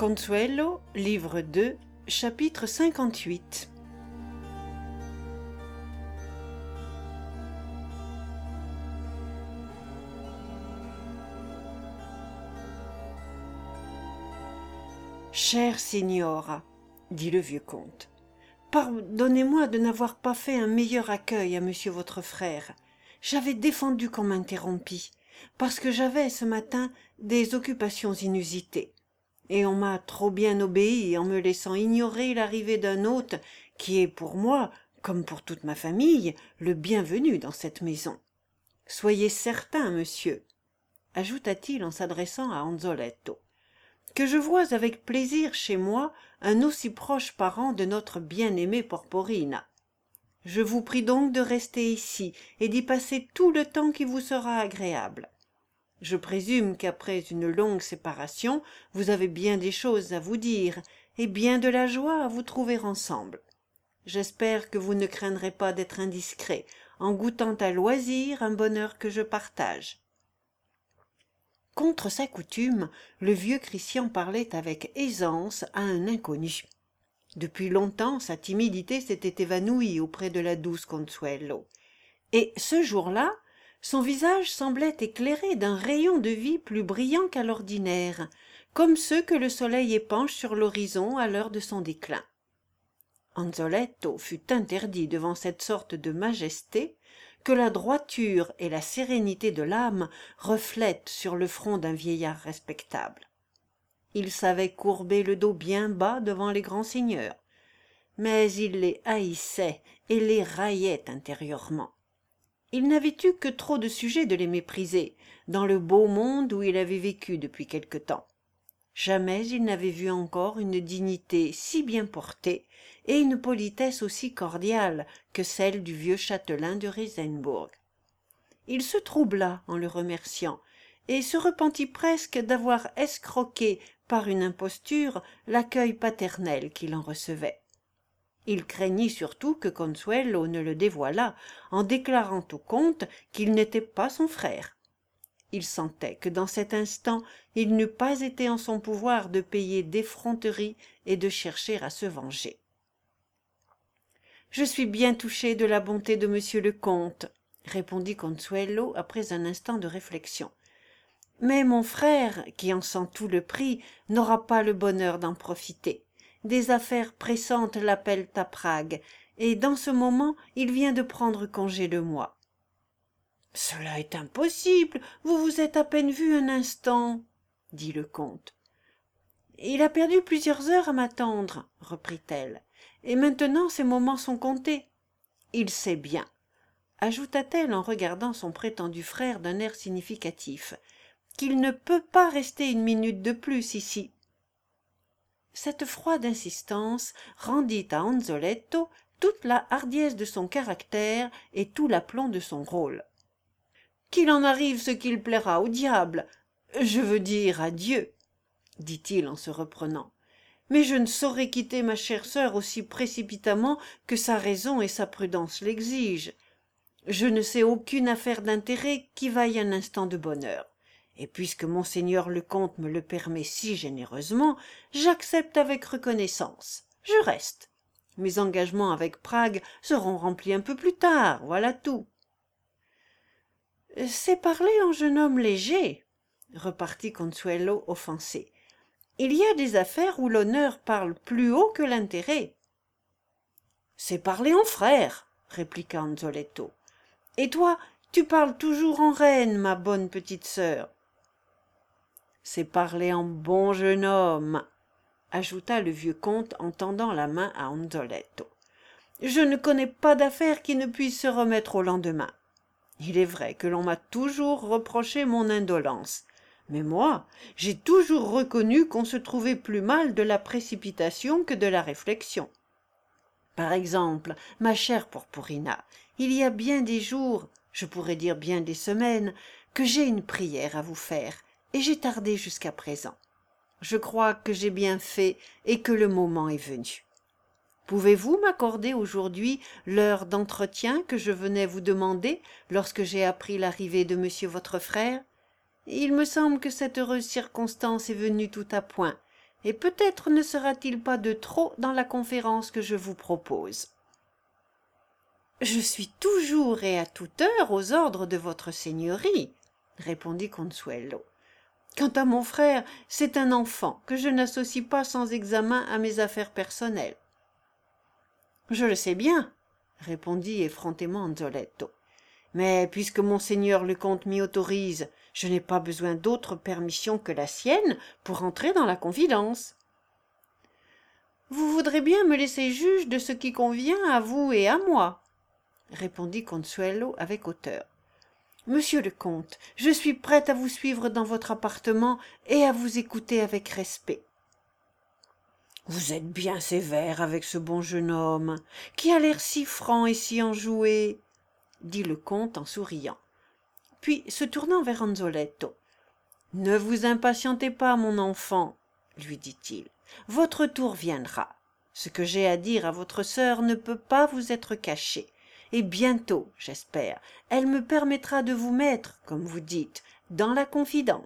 Consuelo, livre 2, chapitre 58. Chère signora, dit le vieux comte, pardonnez-moi de n'avoir pas fait un meilleur accueil à monsieur votre frère. J'avais défendu qu'on m'interrompît, parce que j'avais ce matin des occupations inusitées. Et on m'a trop bien obéi en me laissant ignorer l'arrivée d'un hôte qui est pour moi, comme pour toute ma famille, le bienvenu dans cette maison. Soyez certain, monsieur, ajouta-t-il en s'adressant à Anzoletto, que je vois avec plaisir chez moi un aussi proche parent de notre bien-aimée Porporina. Je vous prie donc de rester ici et d'y passer tout le temps qui vous sera agréable. Je présume qu'après une longue séparation, vous avez bien des choses à vous dire, et bien de la joie à vous trouver ensemble. J'espère que vous ne craindrez pas d'être indiscret, en goûtant à loisir un bonheur que je partage. Contre sa coutume, le vieux Christian parlait avec aisance à un inconnu. Depuis longtemps, sa timidité s'était évanouie auprès de la douce Consuelo. Et ce jour-là, son visage semblait éclairé d'un rayon de vie plus brillant qu'à l'ordinaire, comme ceux que le soleil épanche sur l'horizon à l'heure de son déclin. Anzoletto fut interdit devant cette sorte de majesté que la droiture et la sérénité de l'âme reflètent sur le front d'un vieillard respectable. Il savait courber le dos bien bas devant les grands seigneurs, mais il les haïssait et les raillait intérieurement. Il n'avait eu que trop de sujets de les mépriser, dans le beau monde où il avait vécu depuis quelque temps. Jamais il n'avait vu encore une dignité si bien portée et une politesse aussi cordiale que celle du vieux châtelain de Reisenbourg. Il se troubla en le remerciant et se repentit presque d'avoir escroqué par une imposture l'accueil paternel qu'il en recevait. Il craignit surtout que Consuelo ne le dévoilât en déclarant au comte qu'il n'était pas son frère. Il sentait que dans cet instant il n'eût pas été en son pouvoir de payer d'effronteries et de chercher à se venger. « Je suis bien touché de la bonté de monsieur le comte, » répondit Consuelo après un instant de réflexion. « Mais mon frère, qui en sent tout le prix, n'aura pas le bonheur d'en profiter. Des affaires pressantes l'appellent à Prague, et dans ce moment il vient de prendre congé de moi. »« Cela est impossible, vous vous êtes à peine vus un instant, » dit le comte. « Il a perdu plusieurs heures à m'attendre, » reprit-elle, « et maintenant ces moments sont comptés. Il sait bien, » ajouta-t-elle en regardant son prétendu frère d'un air significatif, « qu'il ne peut pas rester une minute de plus ici. » Cette froide insistance rendit à Anzoletto toute la hardiesse de son caractère et tout l'aplomb de son rôle. « Qu'il en arrive ce qu'il plaira au diable, je veux dire à Dieu, » dit-il en se reprenant, « mais je ne saurais quitter ma chère sœur aussi précipitamment que sa raison et sa prudence l'exigent. Je ne sais aucune affaire d'intérêt qui vaille un instant de bonheur. Et puisque monseigneur le comte me le permet si généreusement, j'accepte avec reconnaissance. Je reste. Mes engagements avec Prague seront remplis un peu plus tard, voilà tout. »« C'est parler en jeune homme léger, » repartit Consuelo offensé. « Il y a des affaires où l'honneur parle plus haut que l'intérêt. »« C'est parler en frère, » répliqua Anzoletto. « Et toi, tu parles toujours en reine, ma bonne petite sœur. »« C'est parler en bon jeune homme, » ajouta le vieux comte en tendant la main à Anzoletto. « Je ne connais pas d'affaire qui ne puisse se remettre au lendemain. Il est vrai que l'on m'a toujours reproché mon indolence, mais moi, j'ai toujours reconnu qu'on se trouvait plus mal de la précipitation que de la réflexion. Par exemple, ma chère Porporina, il y a bien des jours, je pourrais dire bien des semaines, que j'ai une prière à vous faire, et j'ai tardé jusqu'à présent. Je crois que j'ai bien fait et que le moment est venu. Pouvez-vous m'accorder aujourd'hui l'heure d'entretien que je venais vous demander lorsque j'ai appris l'arrivée de monsieur votre frère? Il me semble que cette heureuse circonstance est venue tout à point, et peut-être ne sera-t-il pas de trop dans la conférence que je vous propose. Je suis toujours et à toute heure aux ordres de votre seigneurie, répondit Consuelo. Quant à mon frère, c'est un enfant que je n'associe pas sans examen à mes affaires personnelles. Je le sais bien, répondit effrontément Anzoletto. Mais puisque monseigneur le comte m'y autorise, je n'ai pas besoin d'autre permission que la sienne pour entrer dans la confidence. Vous voudrez bien me laisser juge de ce qui convient à vous et à moi, répondit Consuelo avec hauteur. Monsieur le comte, je suis prête à vous suivre dans votre appartement et à vous écouter avec respect. Vous êtes bien sévère avec ce bon jeune homme, qui a l'air si franc et si enjoué, dit le comte en souriant. Puis, se tournant vers Anzoletto, « Ne vous impatientez pas, mon enfant, lui dit-il. Votre tour viendra. Ce que j'ai à dire à votre sœur ne peut pas vous être caché. Et bientôt, j'espère, elle me permettra de vous mettre, comme vous dites, dans la confidence. »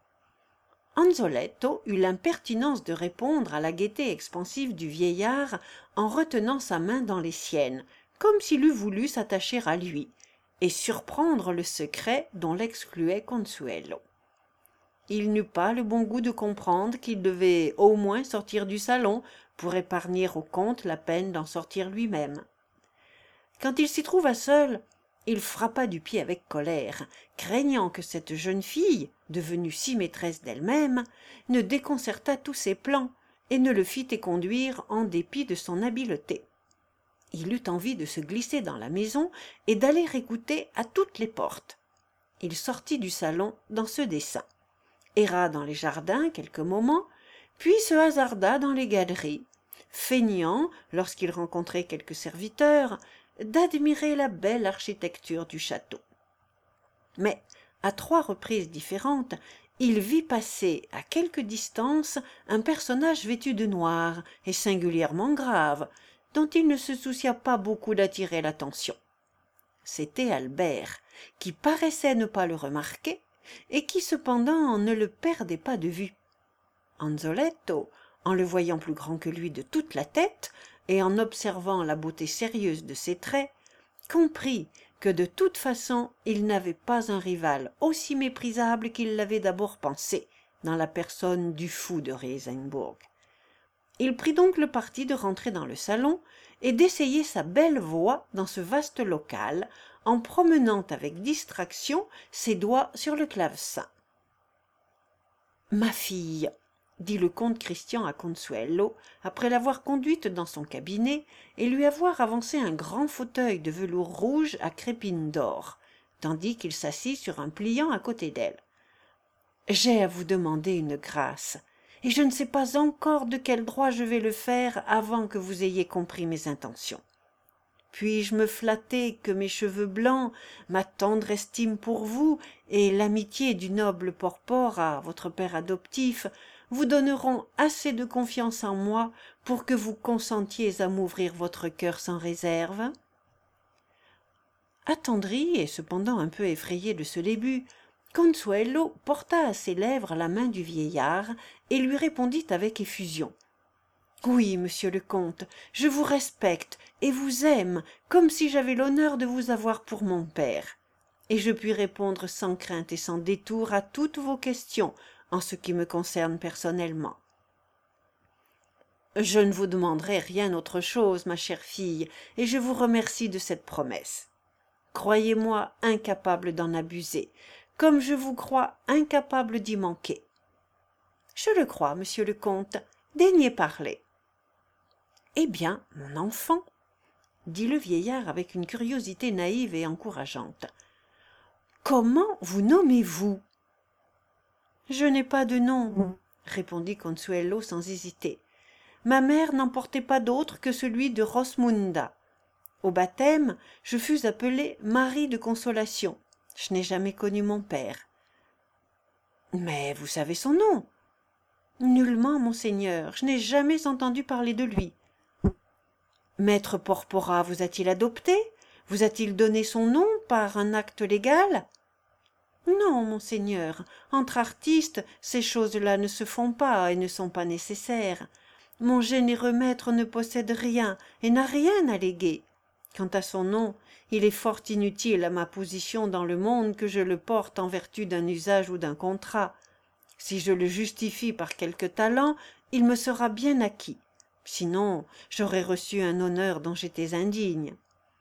Anzoletto eut l'impertinence de répondre à la gaieté expansive du vieillard en retenant sa main dans les siennes, comme s'il eût voulu s'attacher à lui, et surprendre le secret dont l'excluait Consuelo. Il n'eut pas le bon goût de comprendre qu'il devait au moins sortir du salon pour épargner au comte la peine d'en sortir lui-même. Quand il s'y trouva seul, il frappa du pied avec colère, craignant que cette jeune fille, devenue si maîtresse d'elle-même, ne déconcertât tous ses plans et ne le fît éconduire en dépit de son habileté. Il eut envie de se glisser dans la maison et d'aller écouter à toutes les portes. Il sortit du salon dans ce dessein, erra dans les jardins quelques moments, puis se hasarda dans les galeries, feignant, lorsqu'il rencontrait quelques serviteurs, d'admirer la belle architecture du château. Mais, à 3 reprises différentes, il vit passer à quelque distance un personnage vêtu de noir et singulièrement grave, dont il ne se soucia pas beaucoup d'attirer l'attention. C'était Albert, qui paraissait ne pas le remarquer, et qui cependant ne le perdait pas de vue. Anzoletto, en le voyant plus grand que lui de toute la tête, et en observant la beauté sérieuse de ses traits, comprit que de toute façon il n'avait pas un rival aussi méprisable qu'il l'avait d'abord pensé, dans la personne du fou de Reisenbourg. Il prit donc le parti de rentrer dans le salon et d'essayer sa belle voix dans ce vaste local, en promenant avec distraction ses doigts sur le clavecin. « Ma fille, » dit le comte Christian à Consuelo, après l'avoir conduite dans son cabinet et lui avoir avancé un grand fauteuil de velours rouge à crépines d'or, tandis qu'il s'assit sur un pliant à côté d'elle. « J'ai à vous demander une grâce, et je ne sais pas encore de quel droit je vais le faire avant que vous ayez compris mes intentions. Puis-je me flatter que mes cheveux blancs, ma tendre estime pour vous et l'amitié du noble Porpora, votre père adoptif, vous donneront assez de confiance en moi pour que vous consentiez à m'ouvrir votre cœur sans réserve ?» Attendri et cependant un peu effrayé de ce début, Consuelo porta à ses lèvres la main du vieillard et lui répondit avec effusion. « Oui, monsieur le comte, je vous respecte et vous aime comme si j'avais l'honneur de vous avoir pour mon père, et je puis répondre sans crainte et sans détour à toutes vos questions en ce qui me concerne personnellement. Je ne vous demanderai rien autre chose, ma chère fille, et je vous remercie de cette promesse. Croyez-moi incapable d'en abuser, comme je vous crois incapable d'y manquer. »« Je le crois, monsieur le comte, daignez parler. »« Eh bien, mon enfant, » dit le vieillard avec une curiosité naïve et encourageante, « comment vous nommez-vous ?»« Je n'ai pas de nom, » répondit Consuelo sans hésiter. « Ma mère n'en portait pas d'autre que celui de Rosmunda. Au baptême, je fus appelée Marie de Consolation. Je n'ai jamais connu mon père. »« Mais vous savez son nom ?»« Nullement, monseigneur, je n'ai jamais entendu parler de lui. »« Maître Porpora vous a-t-il adopté? Vous a-t-il donné son nom par un acte légal ?» Non, monseigneur, entre artistes, ces choses-là ne se font pas et ne sont pas nécessaires. Mon généreux maître ne possède rien et n'a rien à léguer. Quant à son nom, il est fort inutile à ma position dans le monde que je le porte en vertu d'un usage ou d'un contrat. Si je le justifie par quelque talent, il me sera bien acquis. Sinon, j'aurais reçu un honneur dont j'étais indigne.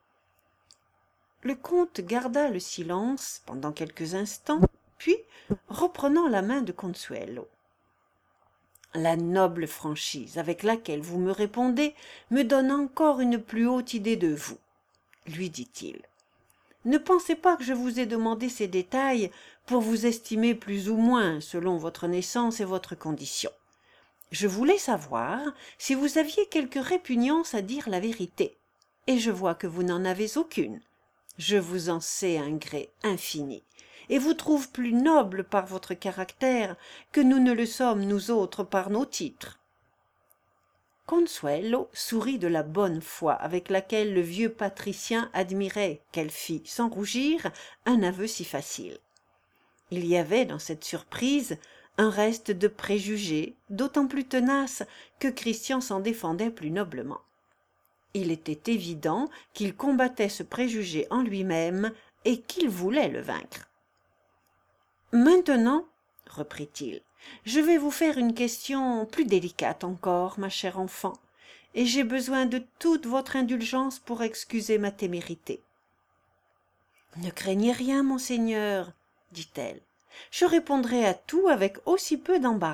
Le comte garda le silence pendant quelques instants, puis, reprenant la main de Consuelo. La noble franchise avec laquelle vous me répondez me donne encore une plus haute idée de vous, lui dit-il. Ne pensez pas que je vous ai demandé ces détails pour vous estimer plus ou moins selon votre naissance et votre condition. Je voulais savoir si vous aviez quelque répugnance à dire la vérité, et je vois que vous n'en avez aucune. Je vous en sais un gré infini, et vous trouve plus noble par votre caractère que nous ne le sommes nous autres par nos titres. Consuelo sourit de la bonne foi avec laquelle le vieux patricien admirait qu'elle fît, sans rougir, un aveu si facile. Il y avait dans cette surprise un reste de préjugés, d'autant plus tenace que Christian s'en défendait plus noblement. Il était évident qu'il combattait ce préjugé en lui-même et qu'il voulait le vaincre. « Maintenant, reprit-il, je vais vous faire une question plus délicate encore, ma chère enfant, et j'ai besoin de toute votre indulgence pour excuser ma témérité. »« Ne craignez rien, monseigneur, dit-elle, je répondrai à tout avec aussi peu d'embarras. »«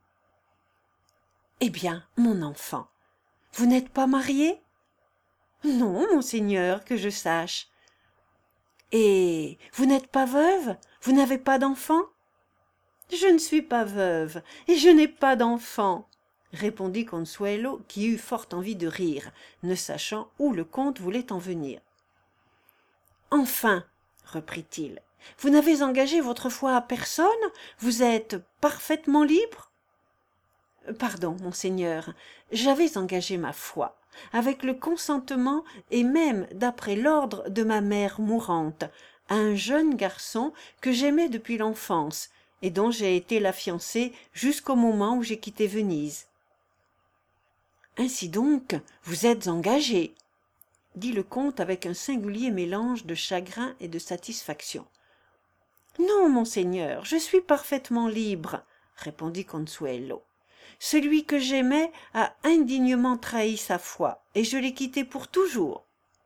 Eh bien, mon enfant, vous n'êtes pas marié ? » ?»« Non, monseigneur, que je sache. »« Et vous n'êtes pas veuve ? Vous n'avez pas d'enfant ? » ?»« Je ne suis pas veuve, et je n'ai pas d'enfant, » répondit Consuelo, qui eut fort envie de rire, ne sachant où le comte voulait en venir. « Enfin, reprit-il, vous n'avez engagé votre foi à personne ? Vous êtes parfaitement libre ? » « Pardon, monseigneur, j'avais engagé ma foi, avec le consentement et même d'après l'ordre de ma mère mourante, à un jeune garçon que j'aimais depuis l'enfance et dont j'ai été la fiancée jusqu'au moment où j'ai quitté Venise. »« Ainsi donc, vous êtes engagé, » dit le comte avec un singulier mélange de chagrin et de satisfaction. « Non, monseigneur, je suis parfaitement libre, » répondit Consuelo. « Celui que j'aimais a indignement trahi sa foi, et je l'ai quitté pour toujours. »«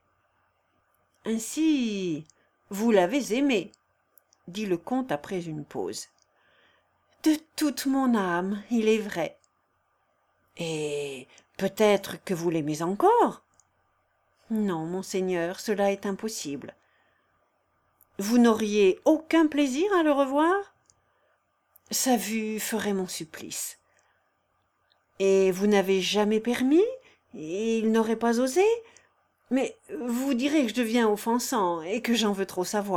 Ainsi, vous l'avez aimé, » dit le comte après une pause. « De toute mon âme, il est vrai. »« Et peut-être que vous l'aimez encore ? » ?»« Non, monseigneur, cela est impossible. »« Vous n'auriez aucun plaisir à le revoir ? » ?»« Sa vue ferait mon supplice. »« Et vous n'avez jamais permis ? Il n'aurait pas osé ? Mais vous direz que je deviens offensant et que j'en veux trop savoir. »«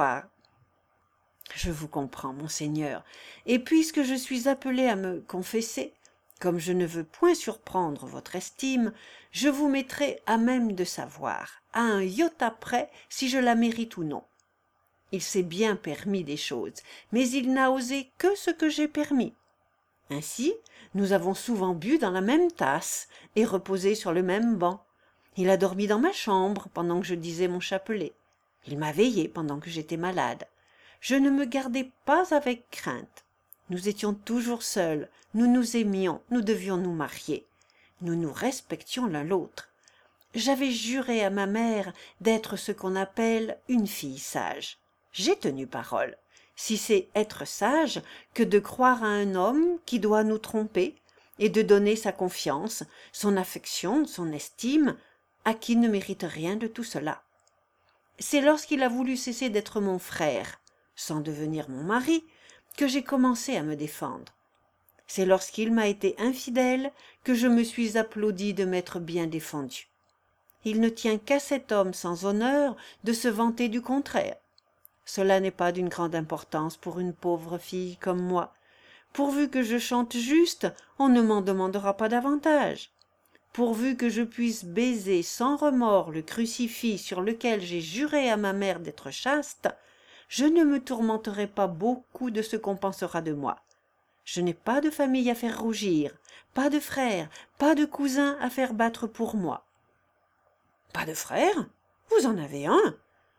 Je vous comprends, monseigneur, et puisque je suis appelé à me confesser, comme je ne veux point surprendre votre estime, je vous mettrai à même de savoir, à un iota près, si je la mérite ou non. Il s'est bien permis des choses, mais il n'a osé que ce que j'ai permis. Ainsi, nous avons souvent bu dans la même tasse et reposé sur le même banc. Il a dormi dans ma chambre pendant que je disais mon chapelet. Il m'a veillé pendant que j'étais malade. Je ne me gardais pas avec crainte. Nous étions toujours seuls, nous nous aimions, nous devions nous marier. Nous nous respections l'un l'autre. J'avais juré à ma mère d'être ce qu'on appelle une fille sage. J'ai tenu parole. Si c'est être sage que de croire à un homme qui doit nous tromper et de donner sa confiance, son affection, son estime, à qui ne mérite rien de tout cela. C'est lorsqu'il a voulu cesser d'être mon frère, sans devenir mon mari, que j'ai commencé à me défendre. C'est lorsqu'il m'a été infidèle que je me suis applaudi de m'être bien défendu. Il ne tient qu'à cet homme sans honneur de se vanter du contraire. Cela n'est pas d'une grande importance pour une pauvre fille comme moi. Pourvu que je chante juste, on ne m'en demandera pas davantage. Pourvu que je puisse baiser sans remords le crucifix sur lequel j'ai juré à ma mère d'être chaste, je ne me tourmenterai pas beaucoup de ce qu'on pensera de moi. Je n'ai pas de famille à faire rougir, pas de frères, pas de cousins à faire battre pour moi. »« Pas de frère? Vous en avez un ?»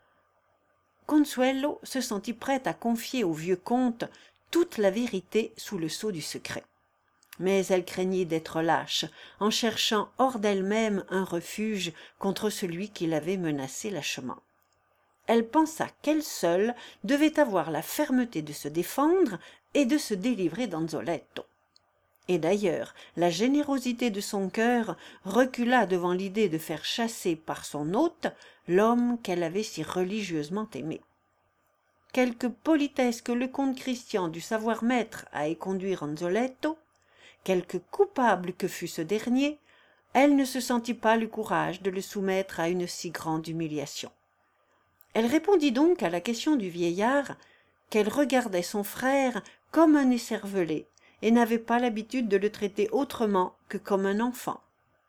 Consuelo se sentit prête à confier au vieux comte toute la vérité sous le sceau du secret. Mais elle craignit d'être lâche, en cherchant hors d'elle-même un refuge contre celui qui l'avait menacée lâchement. Elle pensa qu'elle seule devait avoir la fermeté de se défendre et de se délivrer d'Anzoletto. Et d'ailleurs, la générosité de son cœur recula devant l'idée de faire chasser par son hôte l'homme qu'elle avait si religieusement aimé. Quelque politesse que le comte Christian dût savoir mettre à éconduire Anzoletto, quelque coupable que fût ce dernier, elle ne se sentit pas le courage de le soumettre à une si grande humiliation. Elle répondit donc à la question du vieillard qu'elle regardait son frère comme un écervelé et n'avait pas l'habitude de le traiter autrement que comme un enfant.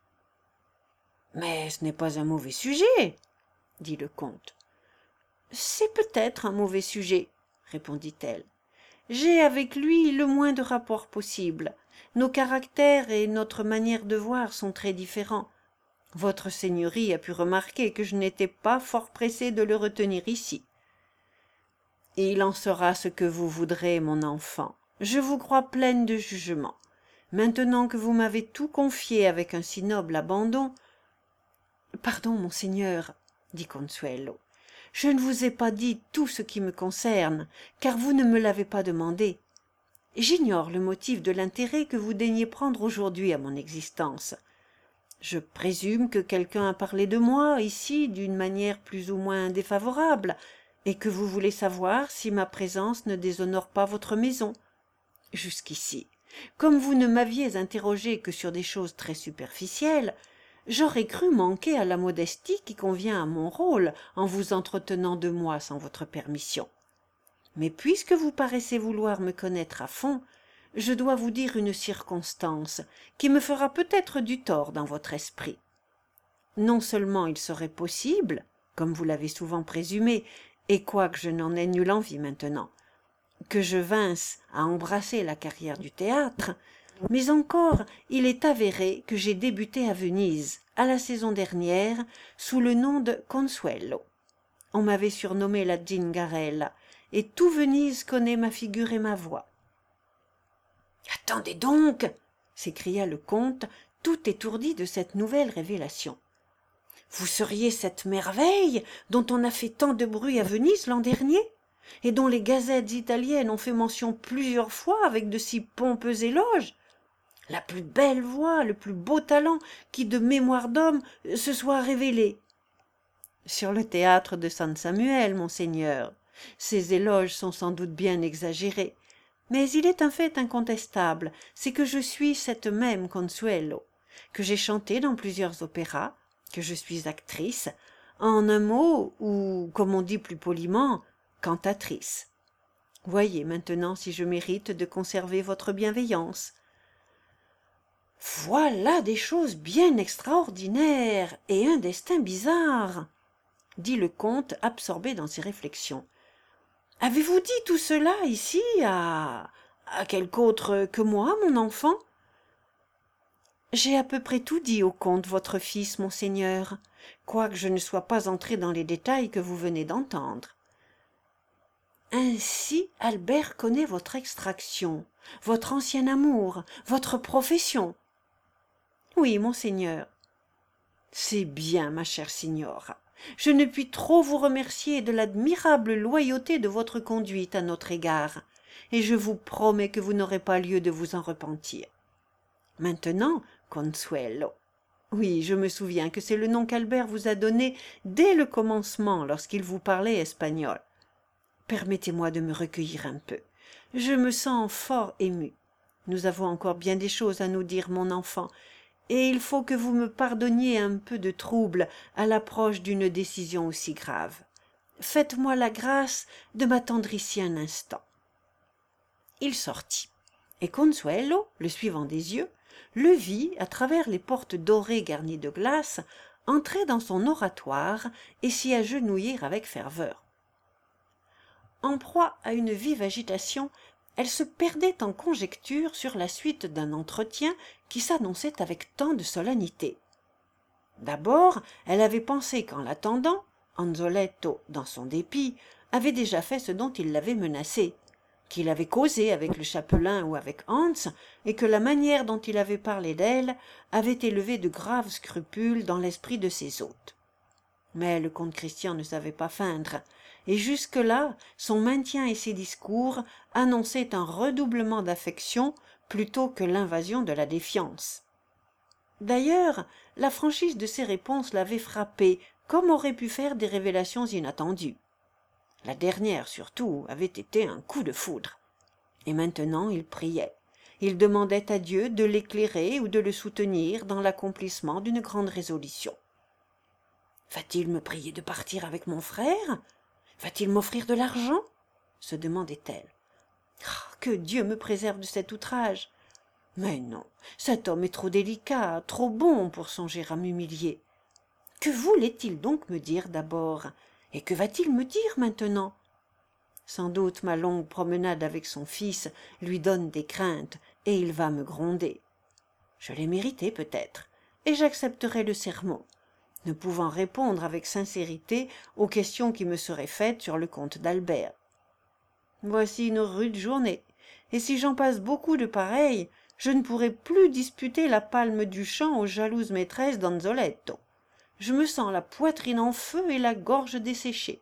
« Mais ce n'est pas un mauvais sujet, » dit le comte. « C'est peut-être un mauvais sujet, » répondit-elle. « J'ai avec lui le moins de rapport possible. Nos caractères et notre manière de voir sont très différents. Votre seigneurie a pu remarquer que je n'étais pas fort pressé de le retenir ici. Il en sera ce que vous voudrez, mon enfant. Je vous crois pleine de jugement. Maintenant que vous m'avez tout confié avec un si noble abandon... »« Pardon, monseigneur, » dit Consuelo. « Je ne vous ai pas dit tout ce qui me concerne, car vous ne me l'avez pas demandé. J'ignore le motif de l'intérêt que vous daignez prendre aujourd'hui à mon existence. Je présume que quelqu'un a parlé de moi ici d'une manière plus ou moins défavorable, et que vous voulez savoir si ma présence ne déshonore pas votre maison. Jusqu'ici, comme vous ne m'aviez interrogé que sur des choses très superficielles, j'aurais cru manquer à la modestie qui convient à mon rôle en vous entretenant de moi sans votre permission. Mais puisque vous paraissez vouloir me connaître à fond, je dois vous dire une circonstance qui me fera peut-être du tort dans votre esprit. Non seulement il serait possible, comme vous l'avez souvent présumé, et quoique je n'en ai nulle envie maintenant, que je vinsse à embrasser la carrière du théâtre, mais encore il est avéré que j'ai débuté à Venise, à la saison dernière, sous le nom de Consuelo. On m'avait surnommé la Zingarella, et tout Venise connaît ma figure et ma voix. « Attendez donc » s'écria le comte, tout étourdi de cette nouvelle révélation. « Vous seriez cette merveille dont on a fait tant de bruit à Venise l'an dernier, et dont les gazettes italiennes ont fait mention plusieurs fois avec de si pompeux éloges, la plus belle voix, le plus beau talent qui, de mémoire d'homme, se soit révélé. » « Sur le théâtre de San Samuel, monseigneur. Ces éloges sont sans doute bien exagérés. Mais il est un fait incontestable, c'est que je suis cette même Consuelo, que j'ai chanté dans plusieurs opéras, que je suis actrice, en un mot, ou, comme on dit plus poliment, cantatrice. Voyez maintenant si je mérite de conserver votre bienveillance. »« Voilà des choses bien extraordinaires et un destin bizarre, » dit le comte absorbé dans ses réflexions. « Avez-vous dit tout cela ici à quelque autre que moi, mon enfant ?»« J'ai à peu près tout dit au comte votre fils, monseigneur, quoique je ne sois pas entré dans les détails que vous venez d'entendre. »« Ainsi Albert connaît votre extraction, votre ancien amour, votre profession. »« Oui, monseigneur. »« C'est bien, ma chère signora. Je ne puis trop vous remercier de l'admirable loyauté de votre conduite à notre égard, et je vous promets que vous n'aurez pas lieu de vous en repentir. Maintenant, Consuelo. Oui, je me souviens que c'est le nom qu'Albert vous a donné dès le commencement lorsqu'il vous parlait espagnol. Permettez-moi de me recueillir un peu. Je me sens fort ému. Nous avons encore bien des choses à nous dire, mon enfant, et il faut que vous me pardonniez un peu de trouble à l'approche d'une décision aussi grave. Faites-moi la grâce de m'attendre ici un instant. » Il sortit, et Consuelo, le suivant des yeux, le vit, à travers les portes dorées garnies de glace, entrer dans son oratoire et s'y agenouiller avec ferveur. En proie à une vive agitation, elle se perdait en conjectures sur la suite d'un entretien qui s'annonçait avec tant de solennité. D'abord, elle avait pensé qu'en l'attendant, Anzoletto, dans son dépit, avait déjà fait ce dont il l'avait menacé, qu'il avait causé avec le chapelain ou avec Hans, et que la manière dont il avait parlé d'elle avait élevé de graves scrupules dans l'esprit de ses hôtes. Mais le comte Christian ne savait pas feindre, et jusque-là son maintien et ses discours annonçaient un redoublement d'affection plutôt que l'invasion de la défiance. D'ailleurs, la franchise de ses réponses l'avait frappé, comme auraient pu faire des révélations inattendues. La dernière, surtout, avait été un coup de foudre. Et maintenant il priait. Il demandait à Dieu de l'éclairer ou de le soutenir dans l'accomplissement d'une grande résolution. Va-t-il me prier de partir avec mon frère? Va-t-il m'offrir de l'argent? Se demandait-elle. Ah, que Dieu me préserve de cet outrage! Mais non, cet homme est trop délicat, trop bon pour songer à m'humilier. Que voulait-il donc me dire d'abord? Et que va-t-il me dire maintenant? Sans doute ma longue promenade avec son fils lui donne des craintes, et il va me gronder. Je l'ai mérité peut-être, et j'accepterai le sermon, ne pouvant répondre avec sincérité aux questions qui me seraient faites sur le comte d'Albert. Voici une rude journée, et si j'en passe beaucoup de pareilles, je ne pourrai plus disputer la palme du champ aux jalouses maîtresses d'Anzoletto. Je me sens la poitrine en feu et la gorge desséchée.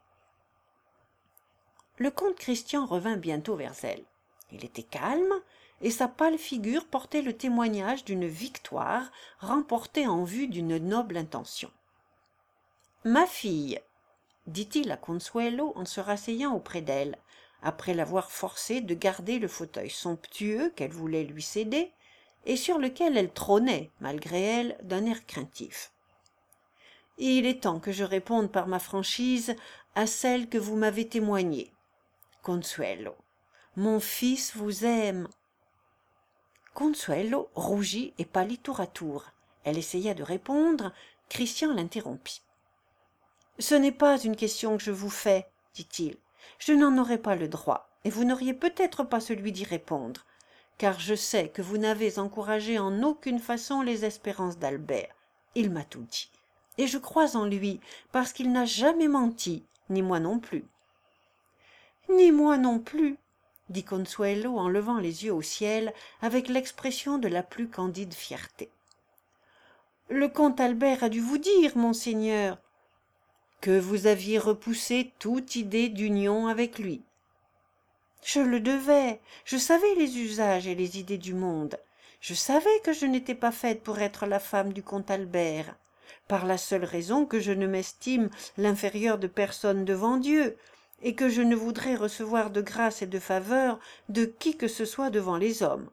Le comte Christian revint bientôt vers elle. Il était calme, et sa pâle figure portait le témoignage d'une victoire remportée en vue d'une noble intention. « Ma fille, dit-il à Consuelo en se rasseyant auprès d'elle, après l'avoir forcée de garder le fauteuil somptueux qu'elle voulait lui céder, et sur lequel elle trônait, malgré elle, d'un air craintif. « Il est temps que je réponde par ma franchise à celle que vous m'avez témoignée. Consuelo, mon fils vous aime. » Consuelo rougit et pâlit tour à tour. Elle essaya de répondre. Christian l'interrompit. « Ce n'est pas une question que je vous fais, dit-il. Je n'en aurais pas le droit, et vous n'auriez peut-être pas celui d'y répondre, car je sais que vous n'avez encouragé en aucune façon les espérances d'Albert. Il m'a tout dit, et je crois en lui, parce qu'il n'a jamais menti, ni moi non plus. »« Ni moi non plus, » dit Consuelo en levant les yeux au ciel avec l'expression de la plus candide fierté. « Le comte Albert a dû vous dire, monseigneur, que vous aviez repoussé toute idée d'union avec lui. Je le devais, je savais les usages et les idées du monde, je savais que je n'étais pas faite pour être la femme du comte Albert, par la seule raison que je ne m'estime l'inférieure de personne devant Dieu, et que je ne voudrais recevoir de grâce et de faveur de qui que ce soit devant les hommes.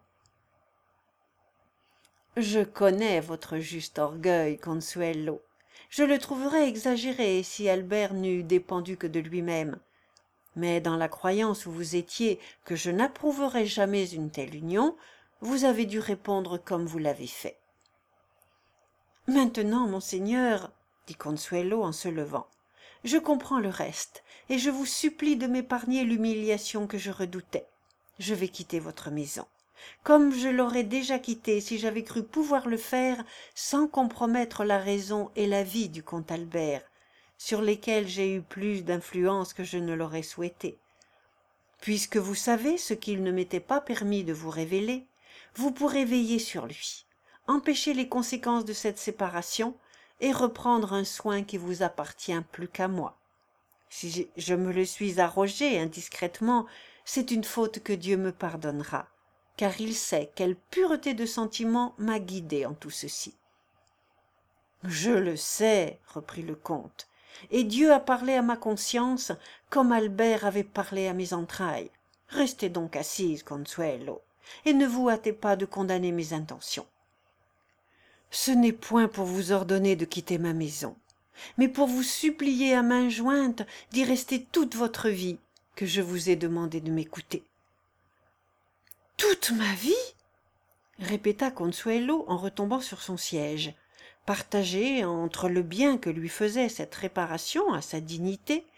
Je connais votre juste orgueil, Consuelo. Je le trouverais exagéré si Albert n'eût dépendu que de lui-même. Mais dans la croyance où vous étiez que je n'approuverais jamais une telle union, vous avez dû répondre comme vous l'avez fait. « Maintenant, monseigneur, dit Consuelo en se levant, je comprends le reste, et je vous supplie de m'épargner l'humiliation que je redoutais. Je vais quitter votre maison, comme je l'aurais déjà quittée si j'avais cru pouvoir le faire sans compromettre la raison et la vie du comte Albert, sur lesquels j'ai eu plus d'influence que je ne l'aurais souhaité. Puisque vous savez ce qu'il ne m'était pas permis de vous révéler, vous pourrez veiller sur lui, empêcher les conséquences de cette séparation et reprendre un soin qui vous appartient plus qu'à moi. Si je me le suis arrogé indiscrètement, c'est une faute que Dieu me pardonnera, car il sait quelle pureté de sentiment m'a guidé en tout ceci. »« Je le sais, reprit le comte, et Dieu a parlé à ma conscience comme Albert avait parlé à mes entrailles. Restez donc assise, Consuelo, et ne vous hâtez pas de condamner mes intentions. Ce n'est point pour vous ordonner de quitter ma maison, mais pour vous supplier à main jointe d'y rester toute votre vie, que je vous ai demandé de m'écouter. »« Toute ma vie ?» répéta Consuelo en retombant sur son siège, partagé entre le bien que lui faisait cette réparation à sa dignité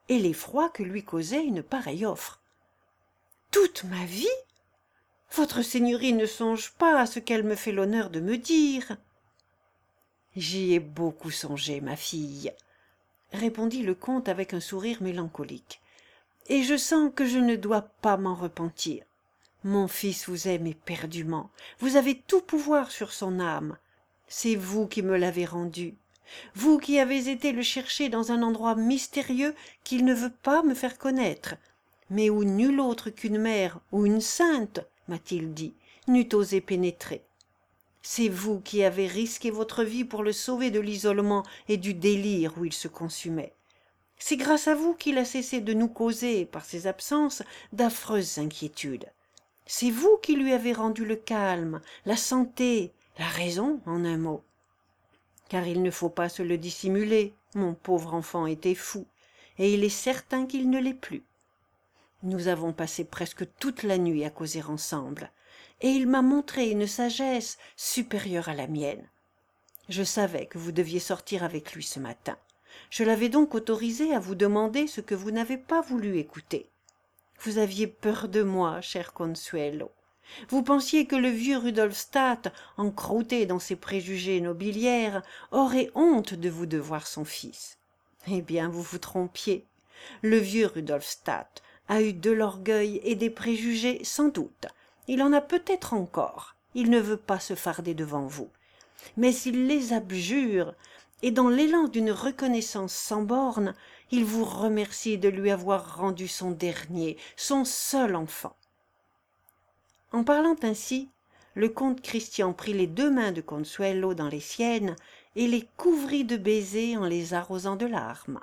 et l'effroi que lui causait une pareille offre. « Toute ma vie? Votre seigneurie ne songe pas à ce qu'elle me fait l'honneur de me dire. »« J'y ai beaucoup songé, ma fille, » répondit le comte avec un sourire mélancolique, « et je sens que je ne dois pas m'en repentir. Mon fils vous aime éperdument, vous avez tout pouvoir sur son âme. C'est vous qui me l'avez rendu, vous qui avez été le chercher dans un endroit mystérieux qu'il ne veut pas me faire connaître, mais où nul autre qu'une mère ou une sainte, m'a-t-il dit, n'eût osé pénétrer. C'est vous qui avez risqué votre vie pour le sauver de l'isolement et du délire où il se consumait. C'est grâce à vous qu'il a cessé de nous causer, par ses absences, d'affreuses inquiétudes. C'est vous qui lui avez rendu le calme, la santé, la raison, en un mot. Car il ne faut pas se le dissimuler, mon pauvre enfant était fou, et il est certain qu'il ne l'est plus. Nous avons passé presque toute la nuit à causer ensemble, et il m'a montré une sagesse supérieure à la mienne. Je savais que vous deviez sortir avec lui ce matin. Je l'avais donc autorisé à vous demander ce que vous n'avez pas voulu écouter. Vous aviez peur de moi, cher Consuelo. Vous pensiez que le vieux Rudolstadt, encrouté dans ses préjugés nobiliaires, aurait honte de vous devoir son fils. Eh bien, vous vous trompiez. Le vieux Rudolstadt a eu de l'orgueil et des préjugés, sans doute. Il en a peut-être encore. Il ne veut pas se farder devant vous. Mais il les abjure, et dans l'élan d'une reconnaissance sans bornes, il vous remercie de lui avoir rendu son dernier, son seul enfant. » En parlant ainsi, le comte Christian prit les 2 mains de Consuelo dans les siennes et les couvrit de baisers en les arrosant de larmes.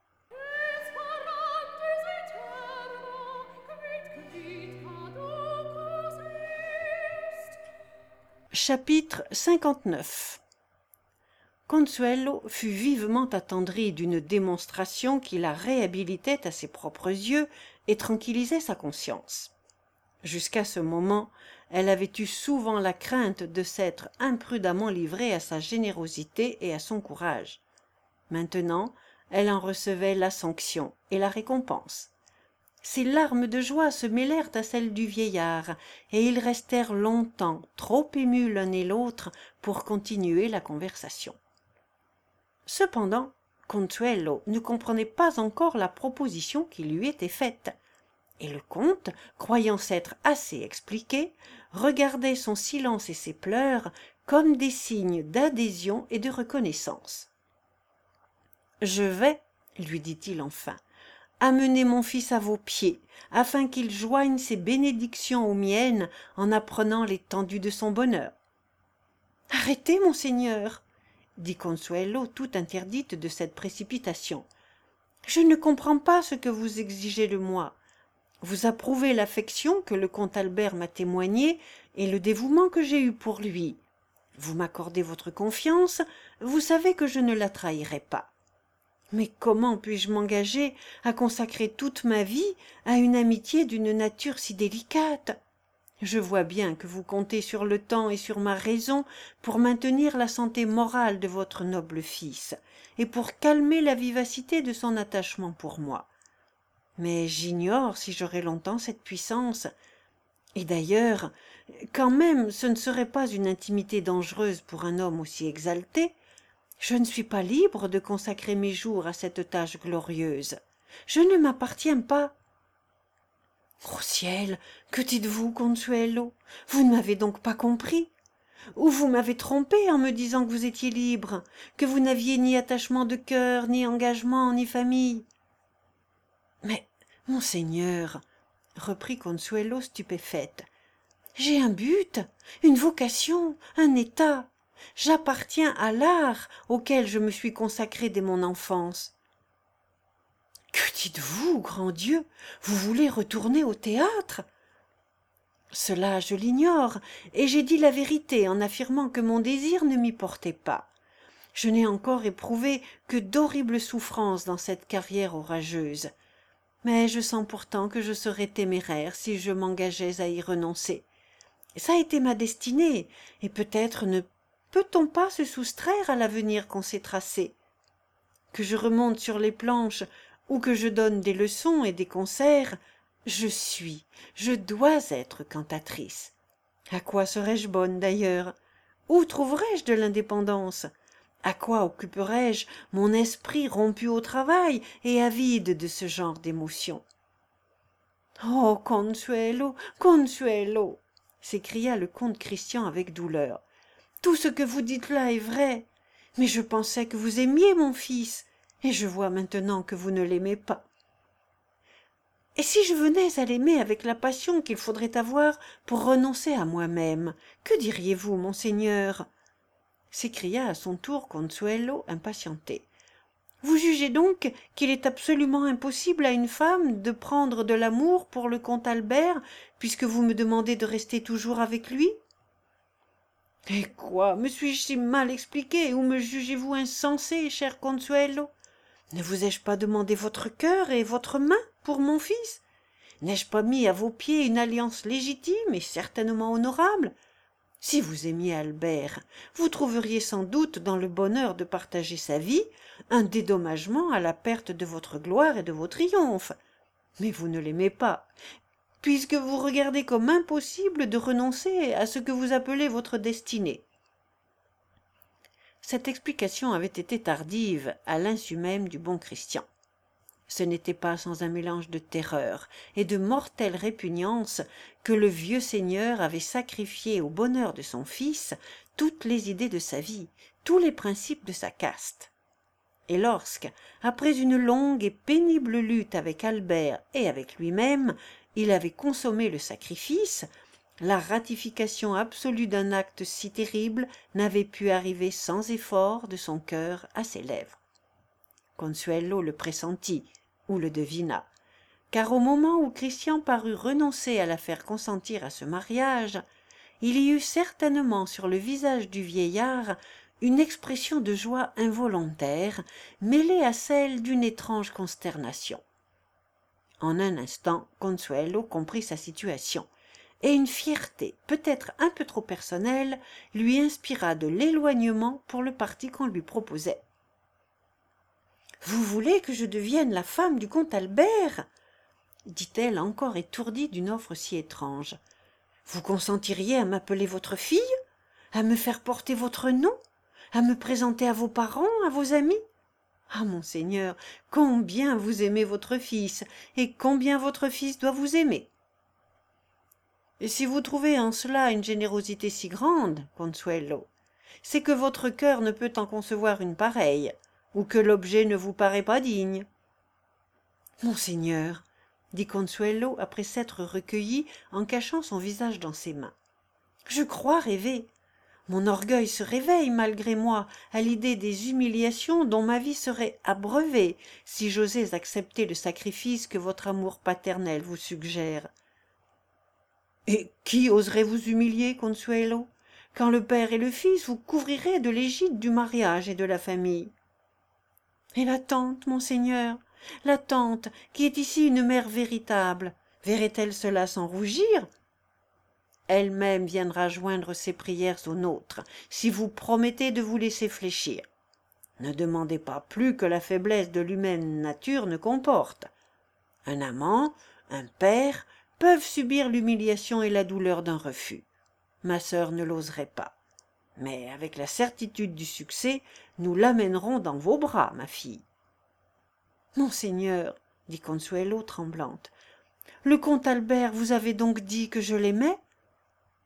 Chapitre 59. Consuelo fut vivement attendri d'une démonstration qui la réhabilitait à ses propres yeux et tranquillisait sa conscience. Jusqu'à ce moment, elle avait eu souvent la crainte de s'être imprudemment livrée à sa générosité et à son courage. Maintenant, elle en recevait la sanction et la récompense. Ses larmes de joie se mêlèrent à celles du vieillard, et ils restèrent longtemps trop émus l'un et l'autre pour continuer la conversation. Cependant, Consuelo ne comprenait pas encore la proposition qui lui était faite, et le comte, croyant s'être assez expliqué, regardait son silence et ses pleurs comme des signes d'adhésion et de reconnaissance. « Je vais, lui dit-il enfin, amener mon fils à vos pieds, afin qu'il joigne ses bénédictions aux miennes en apprenant l'étendue de son bonheur. »« Arrêtez, monseigneur, » dit Consuelo, tout interdite de cette précipitation. « Je ne comprends pas ce que vous exigez de moi. Vous approuvez l'affection que le comte Albert m'a témoignée et le dévouement que j'ai eu pour lui. Vous m'accordez votre confiance, vous savez que je ne la trahirai pas. Mais comment puis-je m'engager à consacrer toute ma vie à une amitié d'une nature si délicate? Je vois bien que vous comptez sur le temps et sur ma raison pour maintenir la santé morale de votre noble fils et pour calmer la vivacité de son attachement pour moi. Mais j'ignore si j'aurai longtemps cette puissance. Et d'ailleurs, quand même ce ne serait pas une intimité dangereuse pour un homme aussi exalté. Je ne suis pas libre de consacrer mes jours à cette tâche glorieuse. Je ne m'appartiens pas. » « Au ciel, que dites-vous, Consuelo? Vous ne m'avez donc pas compris? Ou vous m'avez trompé en me disant que vous étiez libre, que vous n'aviez ni attachement de cœur, ni engagement, ni famille? »« Mais, monseigneur, reprit Consuelo stupéfaite, j'ai un but, une vocation, un état. J'appartiens à l'art auquel je me suis consacré dès mon enfance. » « Que dites-vous, grand Dieu? Vous voulez retourner au théâtre? » »« Cela je l'ignore, et j'ai dit la vérité en affirmant que mon désir ne m'y portait pas. Je n'ai encore éprouvé que d'horribles souffrances dans cette carrière orageuse. Mais je sens pourtant que je serais téméraire si je m'engageais à y renoncer. Ça a été ma destinée, et peut-être ne peut-on pas se soustraire à l'avenir qu'on s'est tracé? Que je remonte sur les planches ou que je donne des leçons et des concerts, je dois être cantatrice. À quoi serais-je bonne d'ailleurs? Où trouverais-je de l'indépendance? À quoi occuperais-je mon esprit rompu au travail et avide de ce genre d'émotions? Oh, Consuelo, Consuelo! S'écria le comte Christian avec douleur. Tout ce que vous dites là est vrai, mais je pensais que vous aimiez mon fils, et je vois maintenant que vous ne l'aimez pas. Et si je venais à l'aimer avec la passion qu'il faudrait avoir pour renoncer à moi-même, que diriez-vous, monseigneur? S'écria à son tour Consuelo, impatienté. Vous jugez donc qu'il est absolument impossible à une femme de prendre de l'amour pour le comte Albert, puisque vous me demandez de rester toujours avec lui? Eh quoi, me suis-je si mal expliqué, ou me jugez-vous insensé, cher Consuelo? Ne vous ai-je pas demandé votre cœur et votre main pour mon fils? N'ai-je pas mis à vos pieds une alliance légitime et certainement honorable? Si vous aimiez Albert, vous trouveriez sans doute dans le bonheur de partager sa vie un dédommagement à la perte de votre gloire et de vos triomphes. Mais vous ne l'aimez pas, puisque vous regardez comme impossible de renoncer à ce que vous appelez votre destinée. Cette explication avait été tardive à l'insu même du bon Christian. Ce n'était pas sans un mélange de terreur et de mortelle répugnance que le vieux seigneur avait sacrifié au bonheur de son fils toutes les idées de sa vie, tous les principes de sa caste. Et lorsque, après une longue et pénible lutte avec Albert et avec lui-même, il avait consommé le sacrifice, la ratification absolue d'un acte si terrible n'avait pu arriver sans effort de son cœur à ses lèvres. Consuelo le pressentit, ou le devina, car au moment où Christian parut renoncer à la faire consentir à ce mariage, il y eut certainement sur le visage du vieillard une expression de joie involontaire, mêlée à celle d'une étrange consternation. En un instant, Consuelo comprit sa situation, et une fierté, peut-être un peu trop personnelle, lui inspira de l'éloignement pour le parti qu'on lui proposait. « Vous voulez que je devienne la femme du comte Albert ?» dit-elle encore étourdie d'une offre si étrange. « Vous consentiriez à m'appeler votre fille, à me faire porter votre nom, à me présenter à vos parents, à vos amis? Ah, monseigneur, combien vous aimez votre fils, et combien votre fils doit vous aimer! Et si vous trouvez en cela une générosité si grande, Consuelo, c'est que votre cœur ne peut en concevoir une pareille, ou que l'objet ne vous paraît pas digne. »« Monseigneur, » dit Consuelo après s'être recueilli en cachant son visage dans ses mains, « je crois rêver. Mon orgueil se réveille malgré moi à l'idée des humiliations dont ma vie serait abreuvée si j'osais accepter le sacrifice que votre amour paternel vous suggère. »« Et qui oserait vous humilier, Consuelo, quand le père et le fils vous couvriraient de l'égide du mariage et de la famille? » « Et la tante, monseigneur, la tante, qui est ici une mère véritable, verrait-elle cela sans rougir? Elle-même viendra joindre ses prières aux nôtres, si vous promettez de vous laisser fléchir. Ne demandez pas plus que la faiblesse de l'humaine nature ne comporte. Un amant, un père, peuvent subir l'humiliation et la douleur d'un refus. Ma sœur ne l'oserait pas. Mais avec la certitude du succès, nous l'amènerons dans vos bras, ma fille. »« Monseigneur, » dit Consuelo tremblante, « le comte Albert vous avait donc dit que je l'aimais? »« Non, »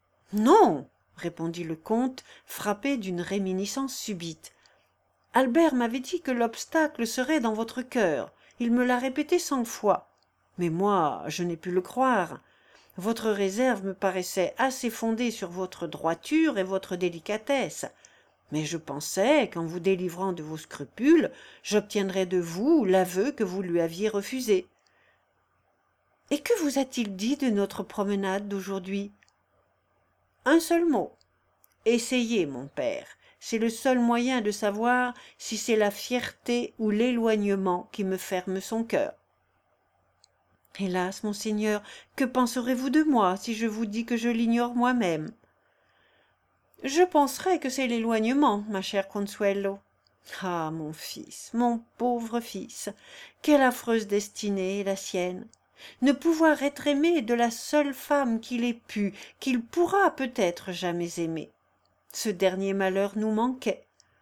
répondit le comte, frappé d'une réminiscence subite. « Albert m'avait dit que l'obstacle serait dans votre cœur. Il me l'a répété 100 fois. Mais moi, je n'ai pu le croire. Votre réserve me paraissait assez fondée sur votre droiture et votre délicatesse. Mais je pensais qu'en vous délivrant de vos scrupules, j'obtiendrais de vous l'aveu que vous lui aviez refusé. Et que vous a-t-il dit de notre promenade d'aujourd'hui? » « Un seul mot. Essayez, mon père. C'est le seul moyen de savoir si c'est la fierté ou l'éloignement qui me ferme son cœur. » « Hélas, monseigneur, que penserez-vous de moi si je vous dis que je l'ignore moi-même? » « Je penserai que c'est l'éloignement, ma chère Consuelo. Ah, mon fils, mon pauvre fils, quelle affreuse destinée est la sienne! Ne pouvoir être aimé de la seule femme qu'il ait pu, qu'il pourra peut-être jamais aimer. Ce dernier malheur nous manquait.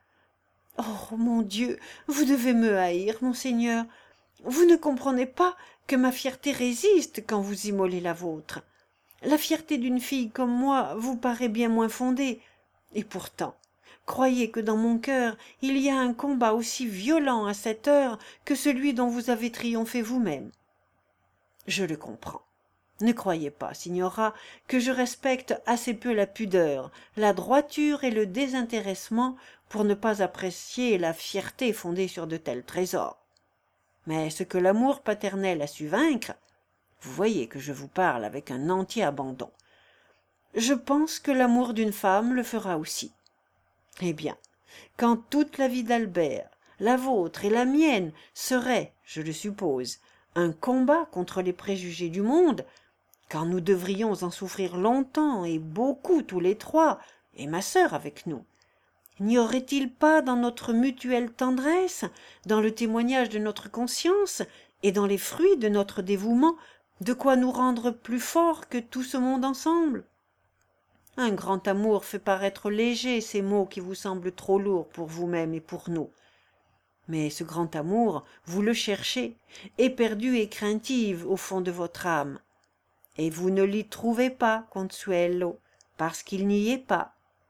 Oh, mon Dieu, vous devez me haïr, monseigneur. Vous ne comprenez pas que ma fierté résiste quand vous immolez la vôtre. La fierté d'une fille comme moi vous paraît bien moins fondée. Et pourtant, croyez que dans mon cœur il y a un combat aussi violent à cette heure que celui dont vous avez triomphé vous-même. Je le comprends. Ne croyez pas, signora, que je respecte assez peu la pudeur, la droiture et le désintéressement pour ne pas apprécier la fierté fondée sur de tels trésors. Mais ce que l'amour paternel a su vaincre, vous voyez que je vous parle avec un entier abandon, je pense que l'amour d'une femme le fera aussi. Eh bien, quand toute la vie d'Albert, la vôtre et la mienne serait, je le suppose, un combat contre les préjugés du monde, quand nous devrions en souffrir longtemps et beaucoup tous les trois, et ma sœur avec nous, n'y aurait-il pas dans notre mutuelle tendresse, dans le témoignage de notre conscience et dans les fruits de notre dévouement, de quoi nous rendre plus forts que tout ce monde ensemble? Un grand amour fait paraître légers ces mots qui vous semblent trop lourds pour vous-même et pour nous. Mais ce grand amour, vous le cherchez, éperdu et craintive au fond de votre âme. Et vous ne l'y trouvez pas, Consuelo, parce qu'il n'y est pas.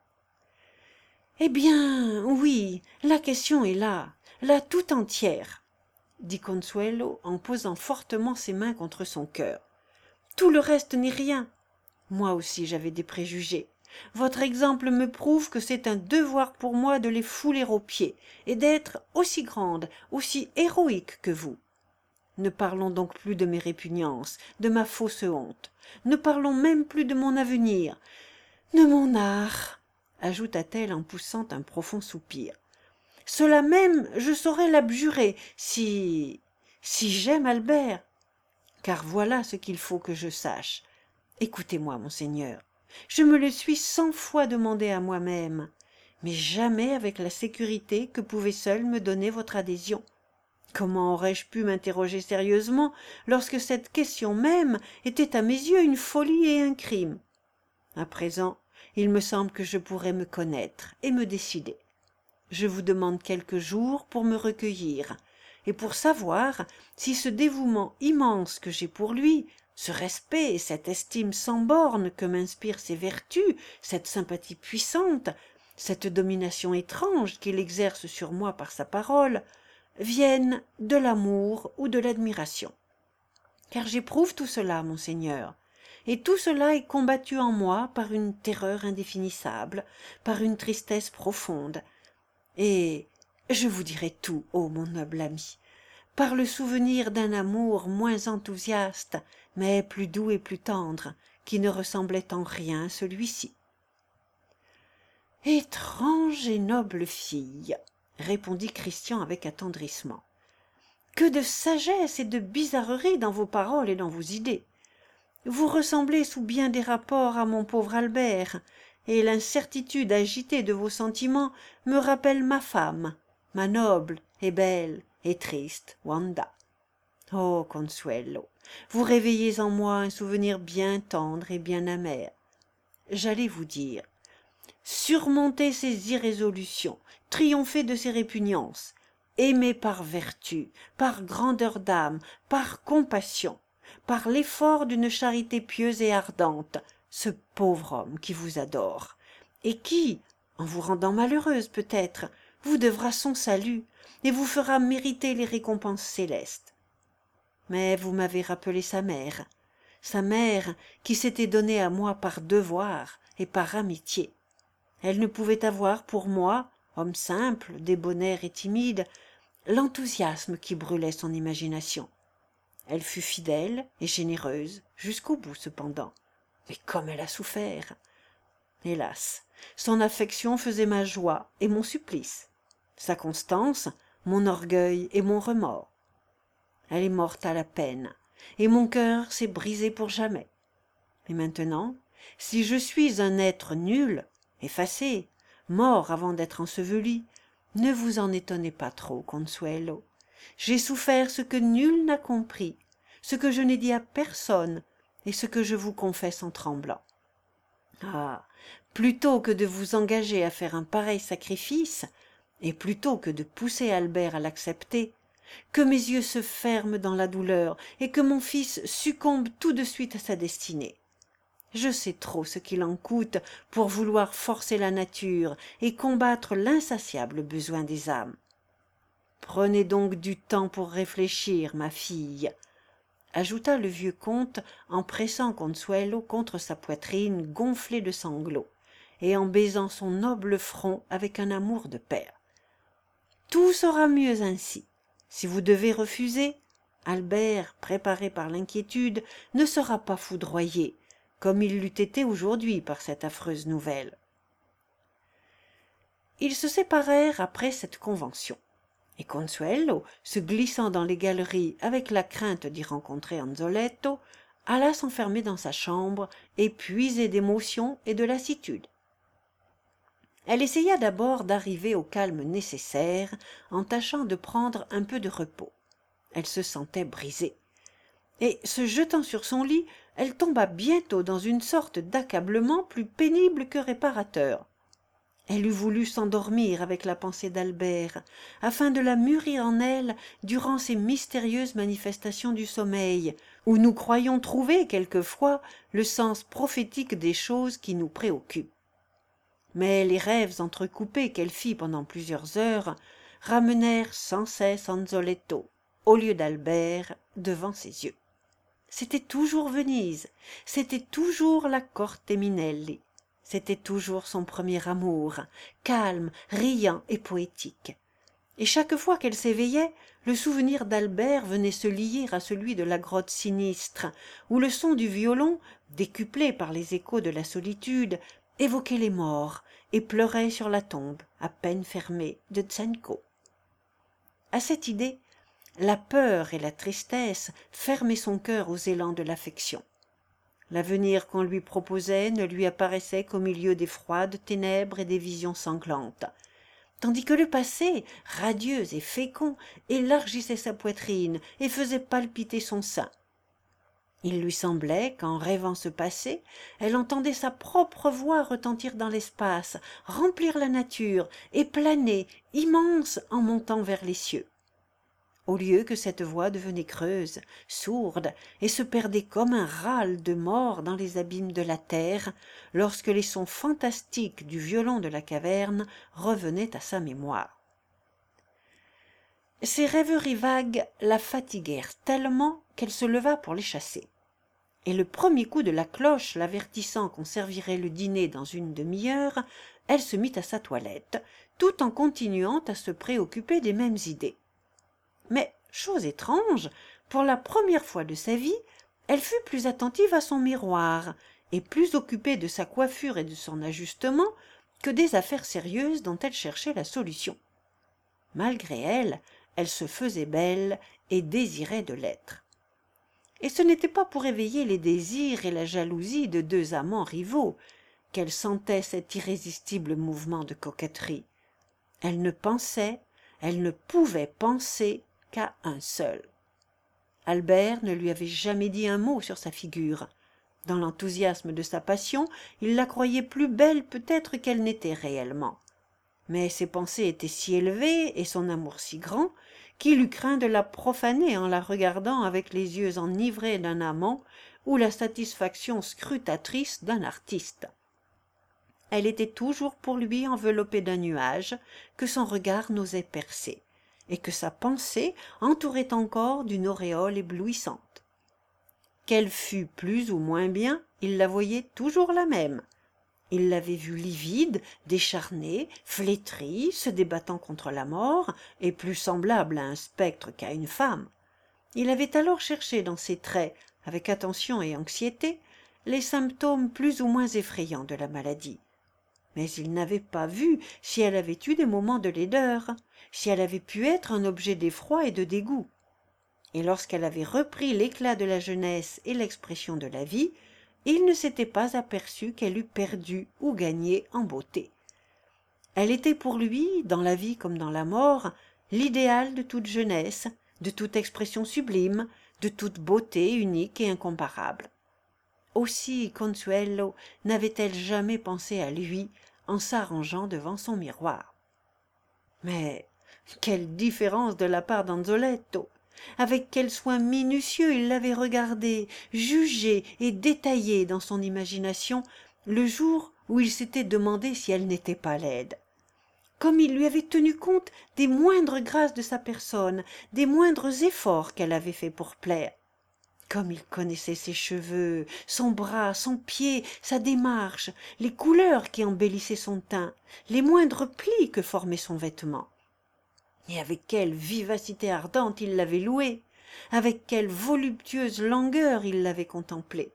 Eh bien, oui, la question est là tout entière, dit Consuelo en posant fortement ses mains contre son cœur. Tout le reste n'est rien. Moi aussi j'avais des préjugés. Votre exemple me prouve que c'est un devoir pour moi de les fouler aux pieds et d'être aussi grande, aussi héroïque que vous. Ne parlons donc plus de mes répugnances, de ma fausse honte. Ne parlons même plus de mon avenir, de mon art, ajouta-t-elle en poussant un profond soupir. Cela même, je saurais l'abjurer si j'aime Albert. Car voilà ce qu'il faut que je sache. Écoutez-moi, monseigneur, je me le suis 100 fois demandé à moi-même, mais jamais avec la sécurité que pouvait seule me donner votre adhésion. Comment aurais-je pu m'interroger sérieusement lorsque cette question même était à mes yeux une folie et un crime? À présent, il me semble que je pourrais me connaître et me décider. Je vous demande quelques jours pour me recueillir, et pour savoir si ce dévouement immense que j'ai pour lui, ce respect et cette estime sans bornes que m'inspirent ses vertus, cette sympathie puissante, cette domination étrange qu'il exerce sur moi par sa parole, viennent de l'amour ou de l'admiration. Car j'éprouve tout cela, monseigneur, et tout cela est combattu en moi par une terreur indéfinissable, par une tristesse profonde, et je vous dirai tout, ô mon noble ami, par le souvenir d'un amour moins enthousiaste, mais plus doux et plus tendre, qui ne ressemblait en rien à celui-ci. Étrange et noble fille, répondit Christian avec attendrissement. Que de sagesse et de bizarrerie dans vos paroles et dans vos idées. Vous ressemblez sous bien des rapports à mon pauvre Albert, et l'incertitude agitée de vos sentiments me rappelle ma femme, ma noble et belle et triste Wanda. Oh, Consuelo, vous réveillez en moi un souvenir bien tendre et bien amer. J'allais vous dire, surmontez ces irrésolutions, triomphez de ces répugnances, aimez par vertu, par grandeur d'âme, par compassion, par l'effort d'une charité pieuse et ardente, ce pauvre homme qui vous adore, et qui, en vous rendant malheureuse peut-être, vous devra son salut et vous fera mériter les récompenses célestes. Mais vous m'avez rappelé sa mère qui s'était donnée à moi par devoir et par amitié. Elle ne pouvait avoir pour moi, homme simple, débonnaire et timide, l'enthousiasme qui brûlait son imagination. Elle fut fidèle et généreuse jusqu'au bout cependant. Mais comme elle a souffert! Hélas, son affection faisait ma joie et mon supplice, sa constance, mon orgueil et mon remords. Elle est morte à la peine, et mon cœur s'est brisé pour jamais. Et maintenant, si je suis un être nul, effacé, mort avant d'être enseveli, Ne vous en étonnez pas trop, Consuelo. J'ai souffert ce que nul n'a compris, ce que je n'ai dit à personne, et ce que je vous confesse en tremblant. Ah, plutôt que de vous engager à faire un pareil sacrifice, et plutôt que de pousser Albert à l'accepter, que mes yeux se ferment dans la douleur et que mon fils succombe tout de suite à sa destinée. Je sais trop ce qu'il en coûte pour vouloir forcer la nature et combattre l'insatiable besoin des âmes. Prenez donc du temps pour réfléchir, ma fille, ajouta le vieux comte en pressant Consuelo contre sa poitrine gonflée de sanglots et en baisant son noble front avec un amour de père. Tout sera mieux ainsi. Si vous devez refuser, Albert, préparé par l'inquiétude, ne sera pas foudroyé, comme il l'eût été aujourd'hui par cette affreuse nouvelle. Ils se séparèrent après cette convention, et Consuelo, se glissant dans les galeries avec la crainte d'y rencontrer Anzoletto, alla s'enfermer dans sa chambre, épuisée d'émotion et de lassitude. Elle essaya d'abord d'arriver au calme nécessaire en tâchant de prendre un peu de repos. Elle se sentait brisée. Et, se jetant sur son lit, elle tomba bientôt dans une sorte d'accablement plus pénible que réparateur. Elle eût voulu s'endormir avec la pensée d'Albert, afin de la mûrir en elle durant ces mystérieuses manifestations du sommeil, où nous croyons trouver quelquefois le sens prophétique des choses qui nous préoccupent. Mais les rêves entrecoupés qu'elle fit pendant plusieurs heures ramenèrent sans cesse Anzoletto, au lieu d'Albert, devant ses yeux. C'était toujours Venise, c'était toujours la Corte Minelli, c'était toujours son premier amour, calme, riant et poétique. Et chaque fois qu'elle s'éveillait, le souvenir d'Albert venait se lier à celui de la grotte sinistre, où le son du violon, décuplé par les échos de la solitude, évoquait les morts et pleurait sur la tombe, à peine fermée, de Zenko. À cette idée, la peur et la tristesse fermaient son cœur aux élans de l'affection. L'avenir qu'on lui proposait ne lui apparaissait qu'au milieu des froides ténèbres et des visions sanglantes, tandis que le passé, radieux et fécond, élargissait sa poitrine et faisait palpiter son sein. Il lui semblait qu'en rêvant ce passé, elle entendait sa propre voix retentir dans l'espace, remplir la nature et planer, immense, en montant vers les cieux. Au lieu que cette voix devenait creuse, sourde, et se perdait comme un râle de mort dans les abîmes de la terre, lorsque les sons fantastiques du violon de la caverne revenaient à sa mémoire. Ces rêveries vagues la fatiguèrent tellement qu'elle se leva pour les chasser. Et le premier coup de la cloche l'avertissant qu'on servirait le dîner dans une demi-heure, elle se mit à sa toilette, tout en continuant à se préoccuper des mêmes idées. Mais, chose étrange, pour la première fois de sa vie, elle fut plus attentive à son miroir, et plus occupée de sa coiffure et de son ajustement que des affaires sérieuses dont elle cherchait la solution. Malgré elle, elle se faisait belle et désirait de l'être. Et ce n'était pas pour éveiller les désirs et la jalousie de deux amants rivaux qu'elle sentait cet irrésistible mouvement de coquetterie. Elle ne pensait, elle ne pouvait penser qu'à un seul. Albert ne lui avait jamais dit un mot sur sa figure. Dans l'enthousiasme de sa passion, il la croyait plus belle peut-être qu'elle n'était réellement. Mais ses pensées étaient si élevées et son amour si grand qu'il eut craint de la profaner en la regardant avec les yeux enivrés d'un amant ou la satisfaction scrutatrice d'un artiste. Elle était toujours pour lui enveloppée d'un nuage que son regard n'osait percer, et que sa pensée entourait encore d'une auréole éblouissante. Qu'elle fût plus ou moins bien, il la voyait toujours la même. Il l'avait vue livide, décharnée, flétrie, se débattant contre la mort, et plus semblable à un spectre qu'à une femme. Il avait alors cherché dans ses traits, avec attention et anxiété, les symptômes plus ou moins effrayants de la maladie. Mais il n'avait pas vu si elle avait eu des moments de laideur, si elle avait pu être un objet d'effroi et de dégoût. Et lorsqu'elle avait repris l'éclat de la jeunesse et l'expression de la vie, il ne s'était pas aperçu qu'elle eût perdu ou gagné en beauté. Elle était pour lui, dans la vie comme dans la mort, l'idéal de toute jeunesse, de toute expression sublime, de toute beauté unique et incomparable. Aussi Consuelo n'avait-elle jamais pensé à lui en s'arrangeant devant son miroir. Mais quelle différence de la part d'Anzoletto! Avec quel soin minutieux il l'avait regardé, jugé et détaillé dans son imagination le jour où il s'était demandé si elle n'était pas laide. Comme il lui avait tenu compte des moindres grâces de sa personne, des moindres efforts qu'elle avait faits pour plaire. Comme il connaissait ses cheveux, son bras, son pied, sa démarche, les couleurs qui embellissaient son teint, les moindres plis que formait son vêtement. Et avec quelle vivacité ardente il l'avait loué, avec quelle voluptueuse langueur il l'avait contemplé.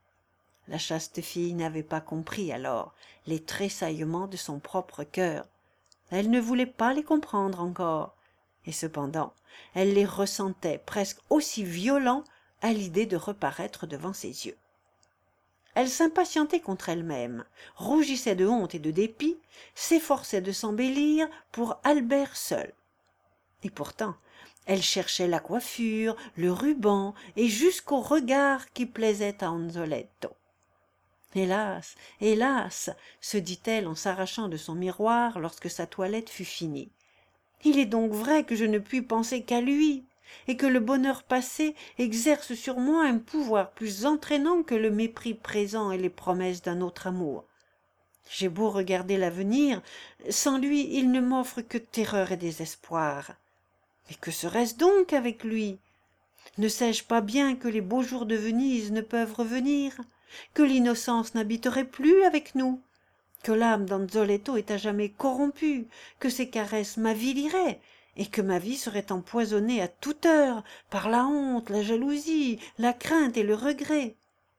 La chaste fille n'avait pas compris alors les tressaillements de son propre cœur. Elle ne voulait pas les comprendre encore, et cependant elle les ressentait presque aussi violents à l'idée de reparaître devant ses yeux. Elle s'impatientait contre elle-même, rougissait de honte et de dépit, s'efforçait de s'embellir pour Albert seul. Et pourtant, elle cherchait la coiffure, le ruban et jusqu'au regard qui plaisait à Anzoletto. Hélas, hélas, se dit-elle en s'arrachant de son miroir lorsque sa toilette fut finie. Il est donc vrai que je ne puis penser qu'à lui, et que le bonheur passé exerce sur moi un pouvoir plus entraînant que le mépris présent et les promesses d'un autre amour. J'ai beau regarder l'avenir, sans lui il ne m'offre que terreur et désespoir. Mais que serait-ce donc avec lui? Ne sais-je pas bien que les beaux jours de Venise ne peuvent revenir, que l'innocence n'habiterait plus avec nous, que l'âme d'Anzoletto est à jamais corrompue, que ses caresses m'aviliraient, et que ma vie serait empoisonnée à toute heure par la honte, la jalousie, la crainte et le regret.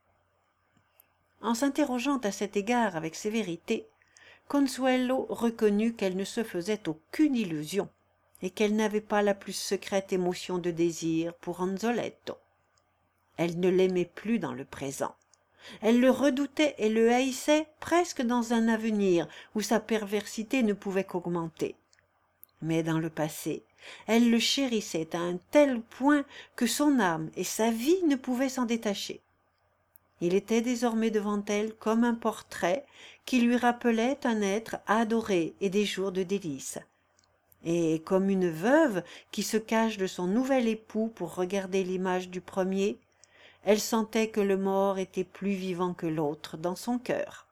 En s'interrogeant à cet égard avec sévérité, Consuelo reconnut qu'elle ne se faisait aucune illusion, et qu'elle n'avait pas la plus secrète émotion de désir pour Anzoletto. Elle ne l'aimait plus dans le présent. Elle le redoutait et le haïssait presque dans un avenir où sa perversité ne pouvait qu'augmenter. Mais dans le passé, elle le chérissait à un tel point que son âme et sa vie ne pouvaient s'en détacher. Il était désormais devant elle comme un portrait qui lui rappelait un être adoré et des jours de délices. Et comme une veuve qui se cache de son nouvel époux pour regarder l'image du premier, elle sentait que le mort était plus vivant que l'autre dans son cœur.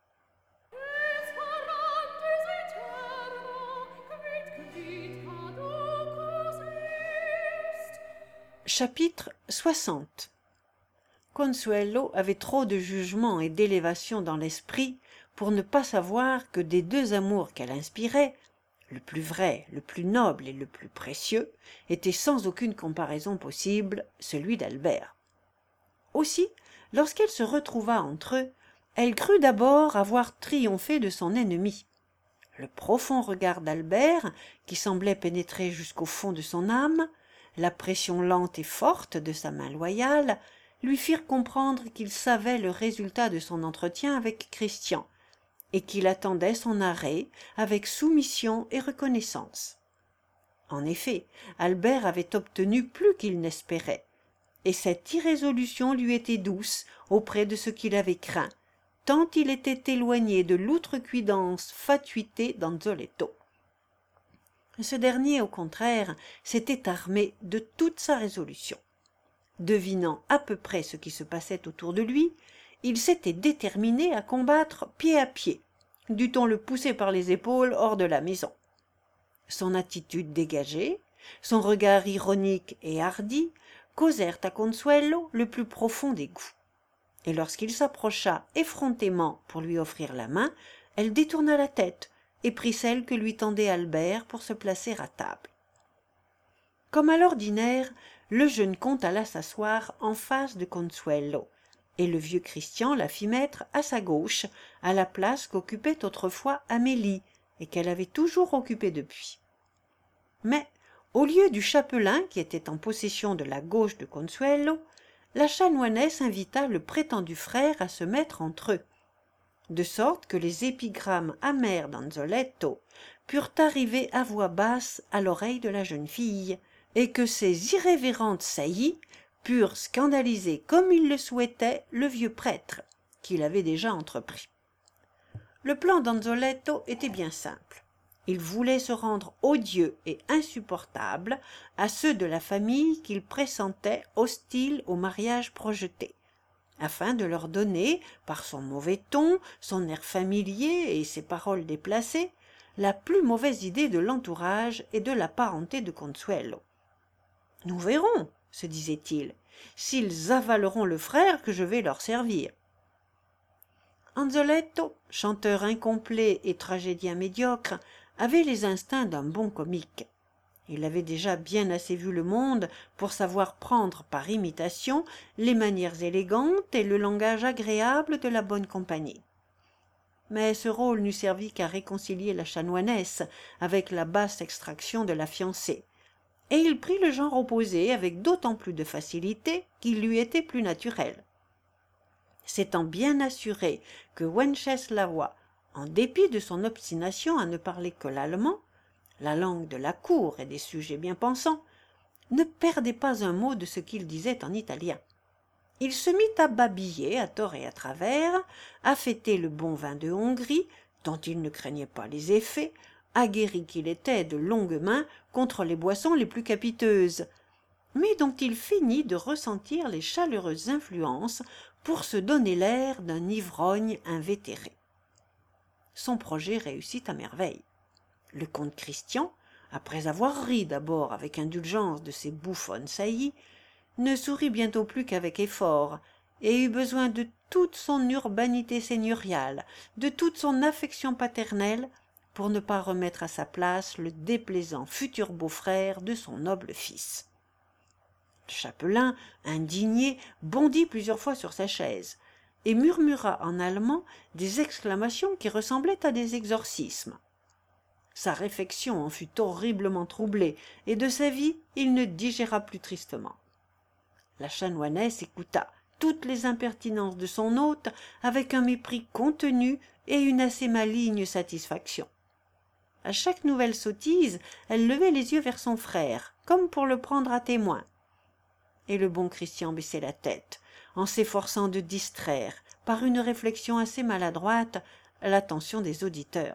Chapitre 60. Consuelo avait trop de jugement et d'élévation dans l'esprit pour ne pas savoir que des deux amours qu'elle inspirait, le plus vrai, le plus noble et le plus précieux, était sans aucune comparaison possible celui d'Albert. Aussi, lorsqu'elle se retrouva entre eux, elle crut d'abord avoir triomphé de son ennemi. Le profond regard d'Albert, qui semblait pénétrer jusqu'au fond de son âme, la pression lente et forte de sa main loyale, lui firent comprendre qu'il savait le résultat de son entretien avec Christian, et qu'il attendait son arrêt avec soumission et reconnaissance. En effet, Albert avait obtenu plus qu'il n'espérait, et cette irrésolution lui était douce auprès de ce qu'il avait craint, tant il était éloigné de l'outrecuidance fatuité d'Anzoletto. Ce dernier, au contraire, s'était armé de toute sa résolution. Devinant à peu près ce qui se passait autour de lui, il s'était déterminé à combattre pied à pied, dût-on le pousser par les épaules hors de la maison. Son attitude dégagée, son regard ironique et hardi, causèrent à Consuelo le plus profond dégoût. Et lorsqu'il s'approcha effrontément pour lui offrir la main, elle détourna la tête et prit celle que lui tendait Albert pour se placer à table. Comme à l'ordinaire, le jeune comte alla s'asseoir en face de Consuelo, et le vieux Christian la fit mettre à sa gauche, à la place qu'occupait autrefois Amélie, et qu'elle avait toujours occupée depuis. Mais, au lieu du chapelain qui était en possession de la gauche de Consuelo, la chanoinesse invita le prétendu frère à se mettre entre eux, de sorte que les épigrammes amères d'Anzoletto, purent arriver à voix basse à l'oreille de la jeune fille, et que ces irrévérentes saillies purent scandaliser comme il le souhaitait le vieux prêtre, qui l'avait déjà entrepris. Le plan d'Anzoletto était bien simple. Il voulait se rendre odieux et insupportable à ceux de la famille qu'il pressentait hostiles au mariage projeté, afin de leur donner, par son mauvais ton, son air familier et ses paroles déplacées, la plus mauvaise idée de l'entourage et de la parenté de Consuelo. « Nous verrons, se disait-il, s'ils avaleront le frère que je vais leur servir. » Anzoletto, chanteur incomplet et tragédien médiocre, avait les instincts d'un bon comique. Il avait déjà bien assez vu le monde pour savoir prendre par imitation les manières élégantes et le langage agréable de la bonne compagnie. Mais ce rôle n'eût servi qu'à réconcilier la chanoinesse avec la basse extraction de la fiancée, et il prit le genre opposé avec d'autant plus de facilité qu'il lui était plus naturel. S'étant bien assuré que Wenceslawat, en dépit de son obstination à ne parler que l'allemand, la langue de la cour et des sujets bien pensants, ne perdait pas un mot de ce qu'il disait en italien. Il se mit à babiller à tort et à travers, à fêter le bon vin de Hongrie, dont il ne craignait pas les effets, aguerri qu'il était de longue main contre les boissons les plus capiteuses, mais dont il finit de ressentir les chaleureuses influences pour se donner l'air d'un ivrogne invétéré. Son projet réussit à merveille. Le comte Christian, après avoir ri d'abord avec indulgence de ses bouffonnes saillies, ne sourit bientôt plus qu'avec effort, et eut besoin de toute son urbanité seigneuriale, de toute son affection paternelle, pour ne pas remettre à sa place le déplaisant futur beau-frère de son noble fils. Le chapelain, indigné, bondit plusieurs fois sur sa chaise, et murmura en allemand des exclamations qui ressemblaient à des exorcismes. Sa réfection en fut horriblement troublée, et de sa vie il ne digéra plus tristement. La chanoinesse écouta toutes les impertinences de son hôte avec un mépris contenu et une assez maligne satisfaction. À chaque nouvelle sottise, elle levait les yeux vers son frère, comme pour le prendre à témoin. Et le bon Christian baissait la tête, en s'efforçant de distraire, par une réflexion assez maladroite, l'attention des auditeurs.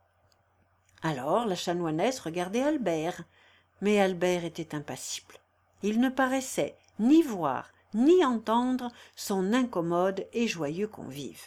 Alors la chanoinesse regardait Albert, mais Albert était impassible. Il ne paraissait ni voir ni entendre son incommode et joyeux convive.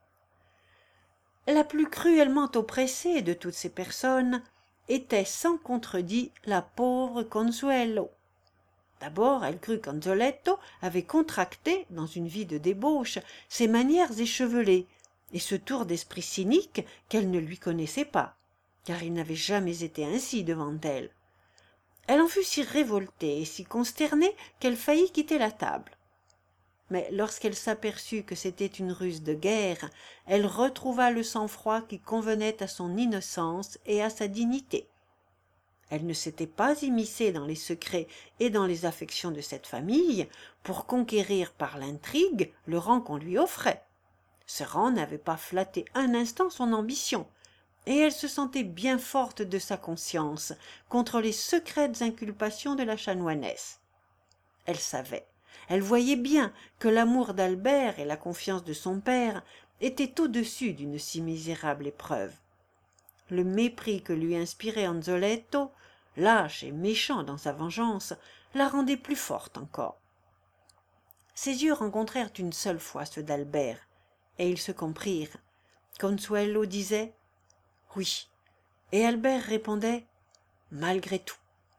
La plus cruellement oppressée de toutes ces personnes était sans contredit la pauvre Consuelo. D'abord, elle crut qu'Anzoletto avait contracté, dans une vie de débauche, ses manières échevelées et ce tour d'esprit cynique qu'elle ne lui connaissait pas, car il n'avait jamais été ainsi devant elle. Elle en fut si révoltée et si consternée qu'elle faillit quitter la table. Mais lorsqu'elle s'aperçut que c'était une ruse de guerre, elle retrouva le sang-froid qui convenait à son innocence et à sa dignité. Elle ne s'était pas immiscée dans les secrets et dans les affections de cette famille pour conquérir par l'intrigue le rang qu'on lui offrait. Ce rang n'avait pas flatté un instant son ambition, et elle se sentait bien forte de sa conscience contre les secrètes inculpations de la chanoinesse. Elle savait, elle voyait bien que l'amour d'Albert et la confiance de son père étaient au-dessus d'une si misérable épreuve. Le mépris que lui inspirait Anzoletto, lâche et méchant dans sa vengeance, la rendait plus forte encore. Ses yeux rencontrèrent une seule fois ceux d'Albert, et ils se comprirent. Consuelo disait « Oui », et Albert répondait « Malgré tout ».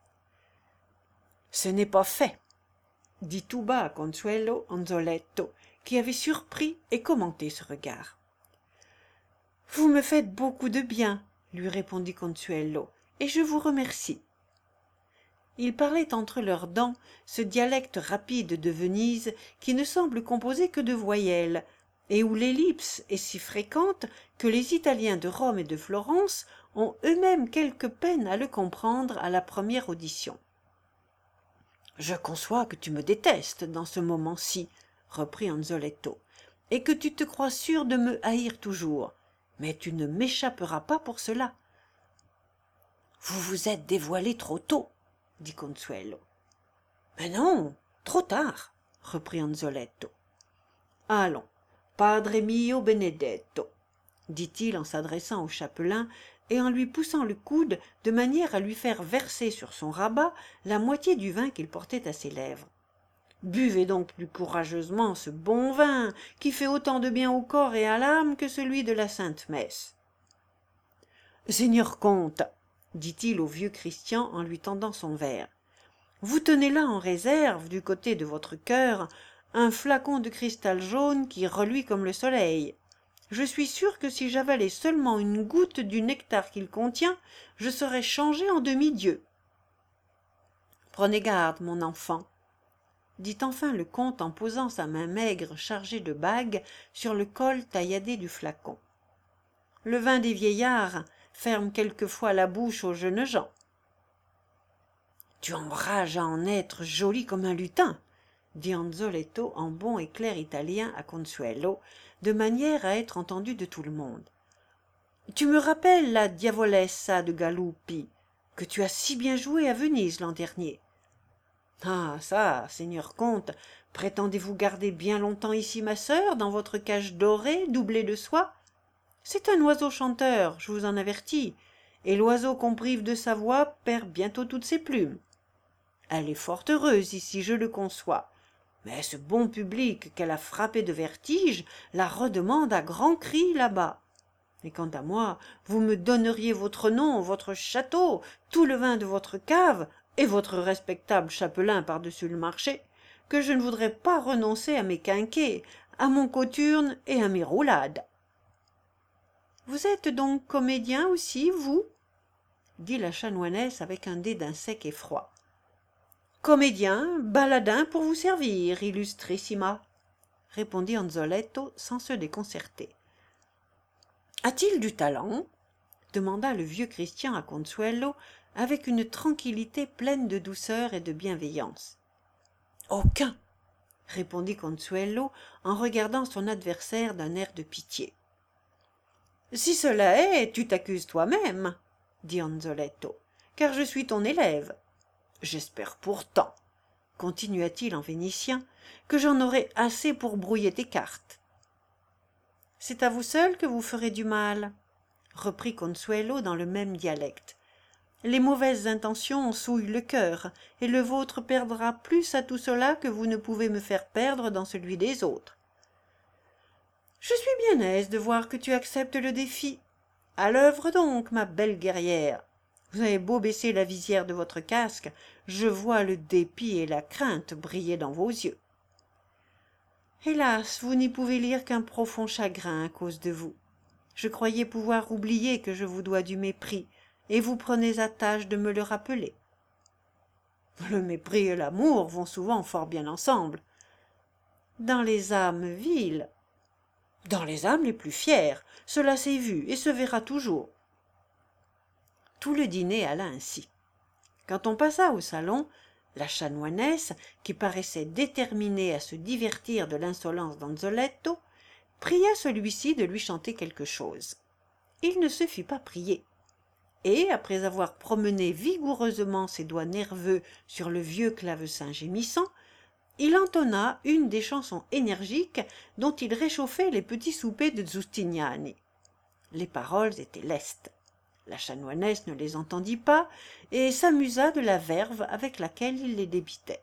« Ce n'est pas fait », dit tout bas à Consuelo Anzoletto, qui avait surpris et commenté ce regard. « Vous me faites beaucoup de bien, » lui répondit Consuelo, « et je vous remercie. » Ils parlaient entre leurs dents ce dialecte rapide de Venise qui ne semble composé que de voyelles, et où l'ellipse est si fréquente que les Italiens de Rome et de Florence ont eux-mêmes quelque peine à le comprendre à la première audition. « Je conçois que tu me détestes dans ce moment-ci, » reprit Anzoletto, « et que tu te crois sûr de me haïr toujours, mais tu ne m'échapperas pas pour cela. » Vous vous êtes dévoilé trop tôt, dit Consuelo. Mais non, trop tard, reprit Anzoletto. Allons, Padre mio Benedetto, dit-il en s'adressant au chapelain et en lui poussant le coude de manière à lui faire verser sur son rabat la moitié du vin qu'il portait à ses lèvres. Buvez donc plus courageusement ce bon vin qui fait autant de bien au corps et à l'âme que celui de la sainte messe. Seigneur comte, dit-il au vieux Christian en lui tendant son verre, vous tenez là en réserve, du côté de votre cœur, un flacon de cristal jaune qui reluit comme le soleil. Je suis sûr que si j'avalais seulement une goutte du nectar qu'il contient, je serais changé en demi-dieu. Prenez garde, mon enfant, dit enfin le comte en posant sa main maigre chargée de bagues sur le col tailladé du flacon. Le vin des vieillards ferme quelquefois la bouche aux jeunes gens. Tu enrages à en être joli comme un lutin, dit Anzoletto en bon et clair italien à Consuelo, de manière à être entendu de tout le monde. Tu me rappelles la diavolessa de Galuppi, que tu as si bien jouée à Venise l'an dernier. Ah ça, seigneur comte, prétendez-vous garder bien longtemps ici ma sœur, dans votre cage dorée, doublée de soie? C'est un oiseau chanteur, je vous en avertis, et l'oiseau qu'on prive de sa voix perd bientôt toutes ses plumes. Elle est fort heureuse ici, je le conçois, mais ce bon public qu'elle a frappé de vertige la redemande à grands cris là-bas. Et quant à moi, vous me donneriez votre nom, votre château, tout le vin de votre cave, et votre respectable chapelain par-dessus le marché, que je ne voudrais pas renoncer à mes quinquets, à mon cothurne et à mes roulades. Vous êtes donc comédien aussi, vous? dit la chanoinesse avec un dédain sec et froid. Comédien, baladin pour vous servir, illustrissima, répondit Anzoletto sans se déconcerter. A-t-il du talent? Demanda le vieux Christian à Consuelo avec une tranquillité pleine de douceur et de bienveillance. Aucun, répondit Consuelo en regardant son adversaire d'un air de pitié. Si cela est, tu t'accuses toi-même, dit Anzoletto, car je suis ton élève. J'espère pourtant, continua-t-il en vénitien, que j'en aurai assez pour brouiller tes cartes. C'est à vous seul que vous ferez du mal, reprit Consuelo dans le même dialecte. Les mauvaises intentions souillent le cœur, et le vôtre perdra plus à tout cela que vous ne pouvez me faire perdre dans celui des autres. Je suis bien aise de voir que tu acceptes le défi. À l'œuvre donc, ma belle guerrière. Vous avez beau baisser la visière de votre casque, je vois le dépit et la crainte briller dans vos yeux. Hélas, vous n'y pouvez lire qu'un profond chagrin à cause de vous. Je croyais pouvoir oublier que je vous dois du mépris, et vous prenez à tâche de me le rappeler. Le mépris et l'amour vont souvent fort bien ensemble. Dans les âmes viles, dans les âmes les plus fières, cela s'est vu et se verra toujours. Tout le dîner alla ainsi. Quand on passa au salon, la chanoinesse, qui paraissait déterminée à se divertir de l'insolence d'Anzoletto, pria celui-ci de lui chanter quelque chose. Il ne se fit pas prier, et, après avoir promené vigoureusement ses doigts nerveux sur le vieux clavecin gémissant, il entonna une des chansons énergiques dont il réchauffait les petits soupers de Giustiniani. Les paroles étaient lestes. La chanoinesse ne les entendit pas et s'amusa de la verve avec laquelle il les débitait.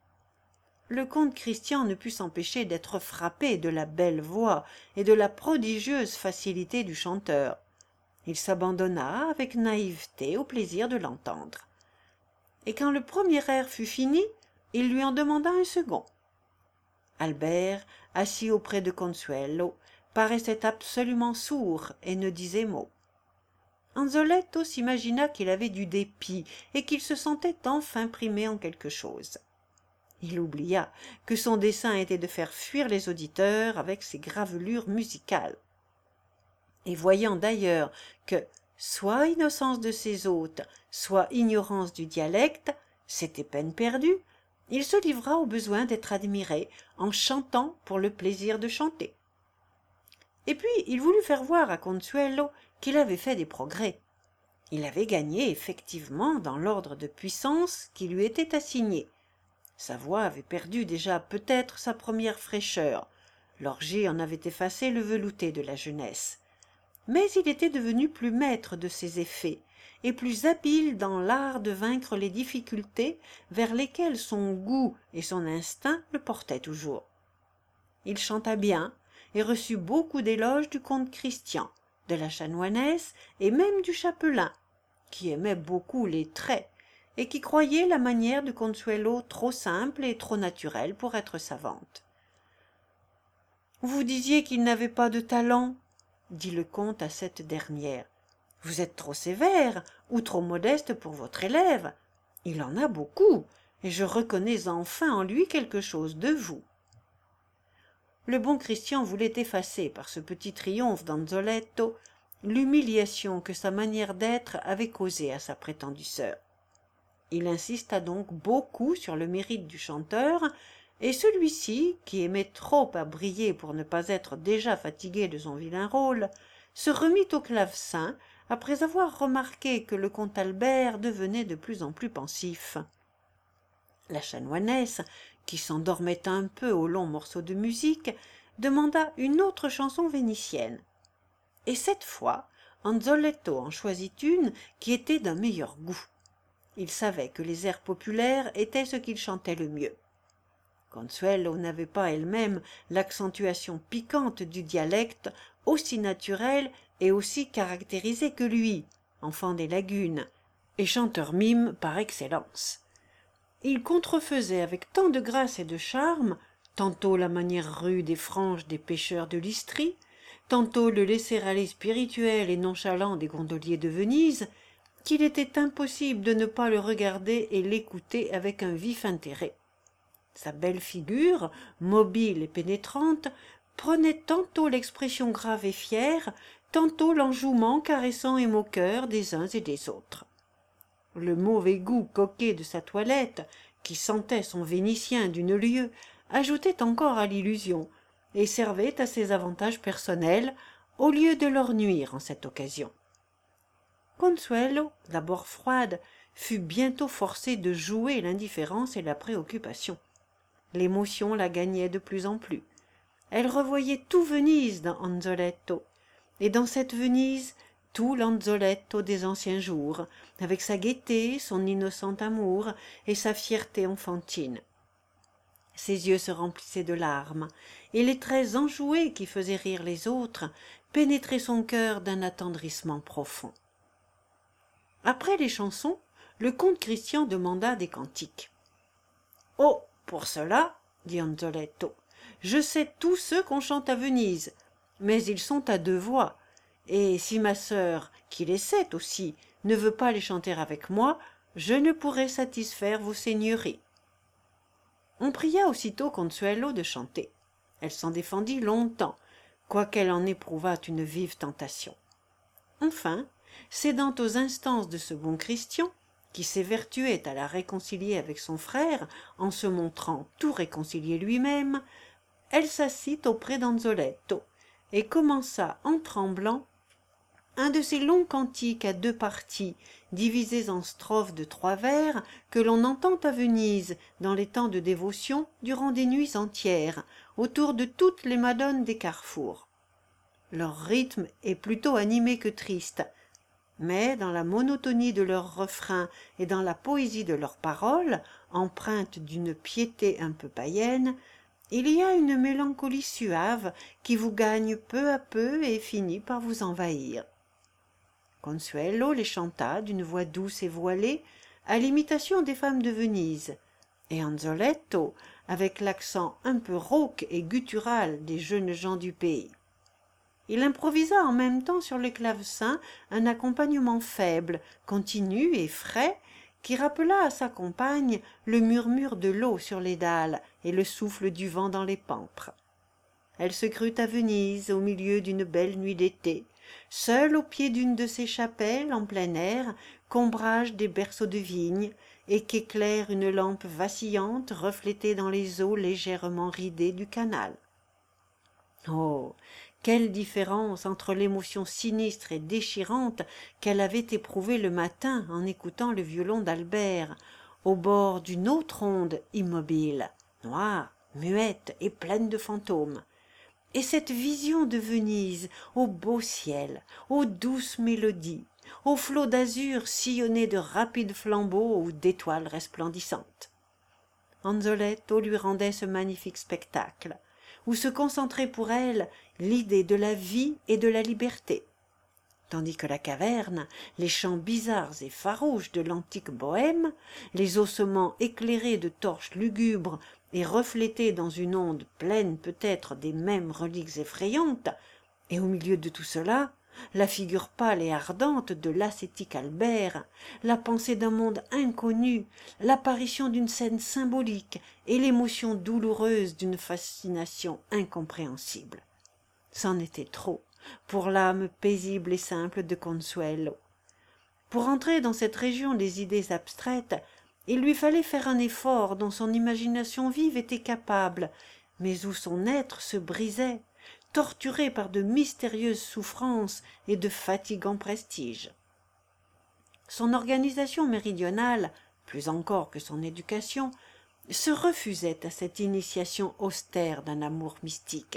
Le comte Christian ne put s'empêcher d'être frappé de la belle voix et de la prodigieuse facilité du chanteur. Il s'abandonna avec naïveté au plaisir de l'entendre. Et quand le premier air fut fini, il lui en demanda un second. Albert, assis auprès de Consuelo, paraissait absolument sourd et ne disait mot. Anzoletto s'imagina qu'il avait du dépit et qu'il se sentait enfin primé en quelque chose. Il oublia que son dessein était de faire fuir les auditeurs avec ses gravelures musicales. Et voyant d'ailleurs que, soit innocence de ses hôtes, soit ignorance du dialecte, c'était peine perdue, il se livra au besoin d'être admiré en chantant pour le plaisir de chanter. Et puis il voulut faire voir à Consuelo qu'il avait fait des progrès. Il avait gagné effectivement dans l'ordre de puissance qui lui était assigné. Sa voix avait perdu déjà peut-être sa première fraîcheur. L'orgie en avait effacé le velouté de la jeunesse. Mais il était devenu plus maître de ses effets et plus habile dans l'art de vaincre les difficultés vers lesquelles son goût et son instinct le portaient toujours. Il chanta bien et reçut beaucoup d'éloges du comte Christian, de la chanoinesse et même du chapelain, qui aimait beaucoup les traits et qui croyait la manière de Consuelo trop simple et trop naturelle pour être savante. « Vous disiez qu'il n'avait pas de talent, » dit le comte à cette dernière. « Vous êtes trop sévère ou trop modeste pour votre élève. Il en a beaucoup, et je reconnais enfin en lui quelque chose de vous. » Le bon Christian voulait effacer par ce petit triomphe d'Anzoletto l'humiliation que sa manière d'être avait causée à sa prétendue sœur. Il insista donc beaucoup sur le mérite du chanteur, et celui-ci, qui aimait trop à briller pour ne pas être déjà fatigué de son vilain rôle, se remit au clavecin après avoir remarqué que le comte Albert devenait de plus en plus pensif. La chanoinesse, qui s'endormait un peu au long morceau de musique, demanda une autre chanson vénitienne. Et cette fois, Anzoletto en choisit une qui était d'un meilleur goût. Il savait que les airs populaires étaient ce qu'il chantait le mieux. Consuelo n'avait pas elle-même l'accentuation piquante du dialecte aussi naturelle et aussi caractérisée que lui, enfant des lagunes, et chanteur mime par excellence. Il contrefaisait avec tant de grâce et de charme, tantôt la manière rude et franche des pêcheurs de l'Istrie, tantôt le laisser-aller spirituel et nonchalant des gondoliers de Venise, qu'il était impossible de ne pas le regarder et l'écouter avec un vif intérêt. Sa belle figure, mobile et pénétrante, prenait tantôt l'expression grave et fière, tantôt l'enjouement caressant et moqueur des uns et des autres. Le mauvais goût coquet de sa toilette, qui sentait son vénitien d'une lieue, ajoutait encore à l'illusion et servait à ses avantages personnels au lieu de leur nuire en cette occasion. Consuelo, d'abord froide, fut bientôt forcée de jouer l'indifférence et la préoccupation. L'émotion la gagnait de plus en plus. Elle revoyait tout Venise dans Anzoletto, et dans cette Venise, tout l'Anzoletto des anciens jours, avec sa gaieté, son innocent amour et sa fierté enfantine. Ses yeux se remplissaient de larmes, et les traits enjoués qui faisaient rire les autres pénétraient son cœur d'un attendrissement profond. Après les chansons, le comte Christian demanda des cantiques. « Oh, pour cela, dit Anzoletto, je sais tous ceux qu'on chante à Venise, mais ils sont à deux voix, et si ma sœur, qui les sait aussi, ne veut pas les chanter avec moi, je ne pourrai satisfaire vos seigneuries. » On pria aussitôt Consuelo de chanter. Elle s'en défendit longtemps, quoiqu'elle en éprouvât une vive tentation. Enfin, cédant aux instances de ce bon Christian, qui s'évertuait à la réconcilier avec son frère en se montrant tout réconcilié lui-même, elle s'assit auprès d'Anzoletto et commença en tremblant un de ces longs cantiques à deux parties, divisés en strophes de 3 vers, que l'on entend à Venise dans les temps de dévotion durant des nuits entières, autour de toutes les madones des carrefours. Leur rythme est plutôt animé que triste, mais dans la monotonie de leurs refrains et dans la poésie de leurs paroles, empreintes d'une piété un peu païenne, il y a une mélancolie suave qui vous gagne peu à peu et finit par vous envahir. Consuelo les chanta d'une voix douce et voilée, à l'imitation des femmes de Venise, et Anzoletto avec l'accent un peu rauque et guttural des jeunes gens du pays. Il improvisa en même temps sur le clavecin un accompagnement faible, continu et frais, qui rappela à sa compagne le murmure de l'eau sur les dalles et le souffle du vent dans les pampres. Elle se crut à Venise au milieu d'une belle nuit d'été, seule au pied d'une de ces chapelles en plein air qu'ombragent des berceaux de vigne et qu'éclaire une lampe vacillante reflétée dans les eaux légèrement ridées du canal. Oh, Quelle différence entre l'émotion sinistre et déchirante qu'elle avait éprouvée le matin en écoutant le violon d'Albert, au bord d'une autre onde immobile, noire, muette et pleine de fantômes. Et cette vision de Venise, au beau ciel, aux douces mélodies, aux flots d'azur sillonnés de rapides flambeaux ou d'étoiles resplendissantes. Anzoletto lui rendait ce magnifique spectacle, où se concentrait pour elle l'idée de la vie et de la liberté, tandis que la caverne, les chants bizarres et farouches de l'antique bohème, les ossements éclairés de torches lugubres et reflétés dans une onde pleine peut-être des mêmes reliques effrayantes, et au milieu de tout cela, la figure pâle et ardente de l'ascétique Albert, la pensée d'un monde inconnu, l'apparition d'une scène symbolique et l'émotion douloureuse d'une fascination incompréhensible. C'en était trop pour l'âme paisible et simple de Consuelo. Pour entrer dans cette région des idées abstraites, il lui fallait faire un effort dont son imagination vive était capable, mais où son être se brisait, torturé par de mystérieuses souffrances et de fatigants prestiges. Son organisation méridionale, plus encore que son éducation, se refusait à cette initiation austère d'un amour mystique.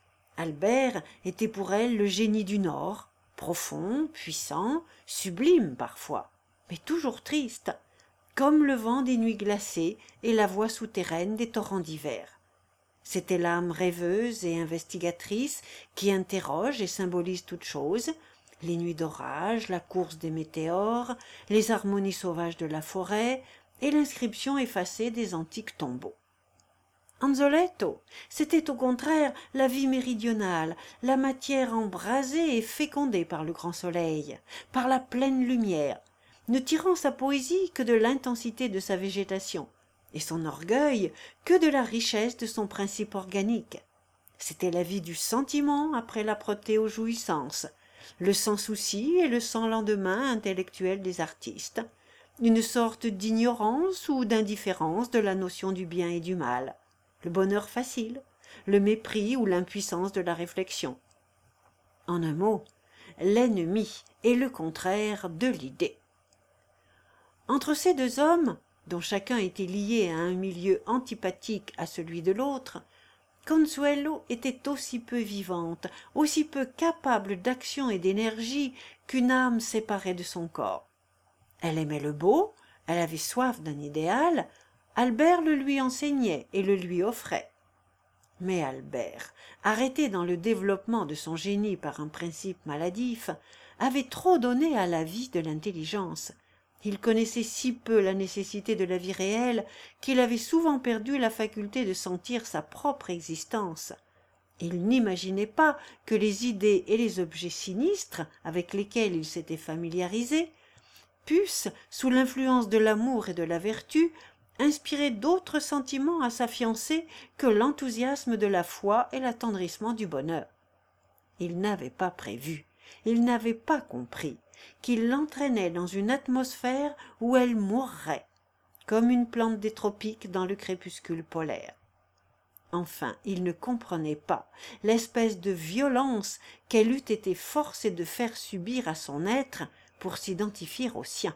Albert était pour elle le génie du Nord, profond, puissant, sublime parfois, mais toujours triste, comme le vent des nuits glacées et la voix souterraine des torrents d'hiver. C'était l'âme rêveuse et investigatrice qui interroge et symbolise toutes choses, les nuits d'orage, la course des météores, les harmonies sauvages de la forêt et l'inscription effacée des antiques tombeaux. Anzoletto, c'était au contraire la vie méridionale, la matière embrasée et fécondée par le grand soleil, par la pleine lumière, ne tirant sa poésie que de l'intensité de sa végétation, et son orgueil que de la richesse de son principe organique. C'était la vie du sentiment après l'âpreté aux jouissances, le sans-souci et le sans-lendemain intellectuel des artistes, une sorte d'ignorance ou d'indifférence de la notion du bien et du mal, le bonheur facile, le mépris ou l'impuissance de la réflexion. En un mot, l'ennemi et le contraire de l'idée. Entre ces deux hommes, dont chacun était lié à un milieu antipathique à celui de l'autre, Consuelo était aussi peu vivante, aussi peu capable d'action et d'énergie qu'une âme séparée de son corps. Elle aimait le beau, elle avait soif d'un idéal, Albert le lui enseignait et le lui offrait. Mais Albert, arrêté dans le développement de son génie par un principe maladif, avait trop donné à la vie de l'intelligence. Il connaissait si peu la nécessité de la vie réelle qu'il avait souvent perdu la faculté de sentir sa propre existence. Il n'imaginait pas que les idées et les objets sinistres avec lesquels il s'était familiarisé pussent, sous l'influence de l'amour et de la vertu, inspirer d'autres sentiments à sa fiancée que l'enthousiasme de la foi et l'attendrissement du bonheur. Il n'avait pas prévu, il n'avait pas compris qu'il l'entraînait dans une atmosphère où elle mourrait, comme une plante des tropiques dans le crépuscule polaire. Enfin, il ne comprenait pas l'espèce de violence qu'elle eût été forcée de faire subir à son être pour s'identifier au sien.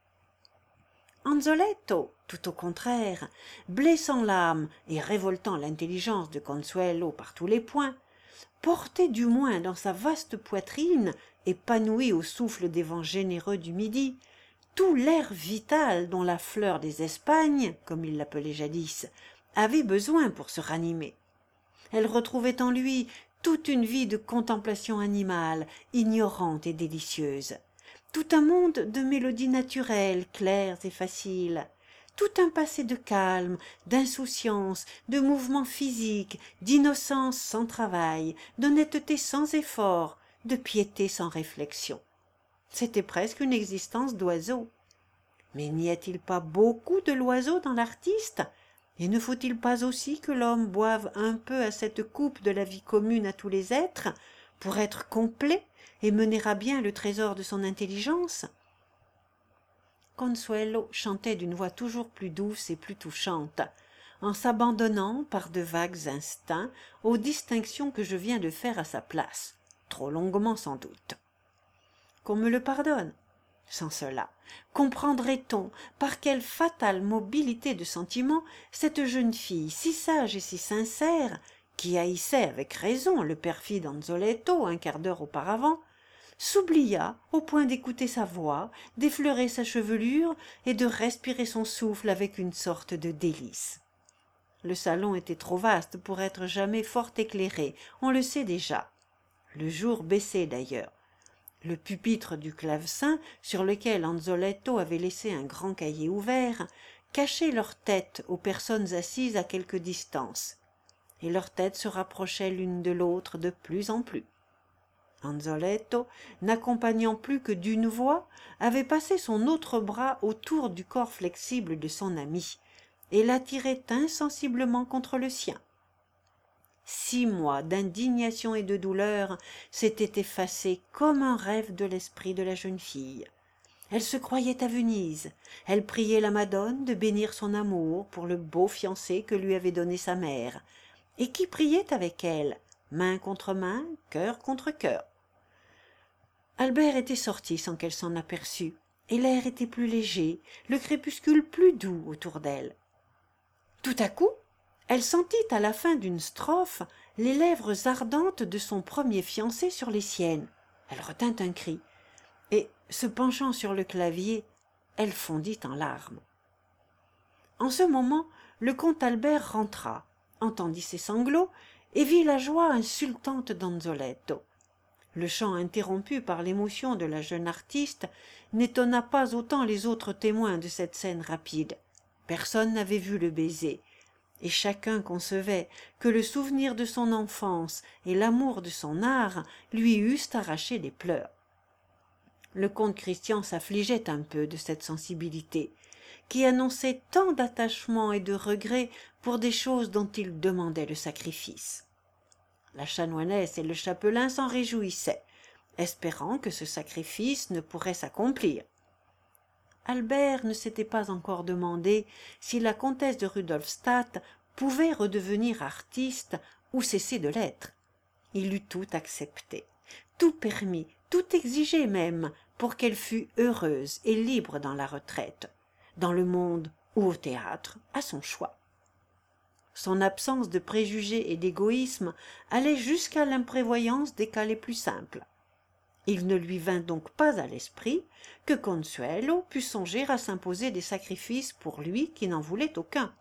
Anzoletto, tout au contraire, blessant l'âme et révoltant l'intelligence de Consuelo par tous les points, portait du moins dans sa vaste poitrine, épanouie au souffle des vents généreux du midi, tout l'air vital dont la fleur des Espagnes, comme il l'appelait jadis, avait besoin pour se ranimer. Elle retrouvait en lui toute une vie de contemplation animale, ignorante et délicieuse, tout un monde de mélodies naturelles, claires et faciles, tout un passé de calme, d'insouciance, de mouvement physique, d'innocence sans travail, d'honnêteté sans effort, de piété sans réflexion. C'était presque une existence d'oiseau. Mais n'y a-t-il pas beaucoup de l'oiseau dans l'artiste ? Et ne faut-il pas aussi que l'homme boive un peu à cette coupe de la vie commune à tous les êtres, pour être complet et mener à bien le trésor de son intelligence ? Consuelo chantait d'une voix toujours plus douce et plus touchante, en s'abandonnant par de vagues instincts aux distinctions que je viens de faire à sa place, trop longuement sans doute. Qu'on me le pardonne. Sans cela, comprendrait-on par quelle fatale mobilité de sentiment cette jeune fille si sage et si sincère, qui haïssait avec raison le perfide Anzoletto un quart d'heure auparavant, s'oublia au point d'écouter sa voix, d'effleurer sa chevelure et de respirer son souffle avec une sorte de délice. Le salon était trop vaste pour être jamais fort éclairé, on le sait déjà. Le jour baissait d'ailleurs. Le pupitre du clavecin, sur lequel Anzoletto avait laissé un grand cahier ouvert, cachait leur tête aux personnes assises à quelque distance, et leurs têtes se rapprochaient l'une de l'autre de plus en plus. Anzoletto, n'accompagnant plus que d'une voix, avait passé son autre bras autour du corps flexible de son ami, et l'attirait insensiblement contre le sien. 6 mois d'indignation et de douleur s'étaient effacés comme un rêve de l'esprit de la jeune fille. Elle se croyait à Venise, elle priait la Madone de bénir son amour pour le beau fiancé que lui avait donné sa mère, et qui priait avec elle, main contre main, cœur contre cœur. Albert était sorti sans qu'elle s'en aperçût, et l'air était plus léger, le crépuscule plus doux autour d'elle. Tout à coup, elle sentit à la fin d'une strophe les lèvres ardentes de son premier fiancé sur les siennes. Elle retint un cri, et, se penchant sur le clavier, elle fondit en larmes. En ce moment, le comte Albert rentra, entendit ses sanglots, et vit la joie insultante d'Anzoletto. Le chant interrompu par l'émotion de la jeune artiste n'étonna pas autant les autres témoins de cette scène rapide. Personne n'avait vu le baiser, et chacun concevait que le souvenir de son enfance et l'amour de son art lui eussent arraché des pleurs. Le comte Christian s'affligeait un peu de cette sensibilité, qui annonçait tant d'attachement et de regret pour des choses dont il demandait le sacrifice. La chanoinesse et le chapelain s'en réjouissaient, espérant que ce sacrifice ne pourrait s'accomplir. Albert ne s'était pas encore demandé si la comtesse de Rudolstadt pouvait redevenir artiste ou cesser de l'être. Il eût tout accepté, tout permis, tout exigé même, pour qu'elle fût heureuse et libre dans la retraite, dans le monde ou au théâtre, à son choix. Son absence de préjugés et d'égoïsme allait jusqu'à l'imprévoyance des cas les plus simples. Il ne lui vint donc pas à l'esprit que Consuelo pût songer à s'imposer des sacrifices pour lui qui n'en voulait aucun.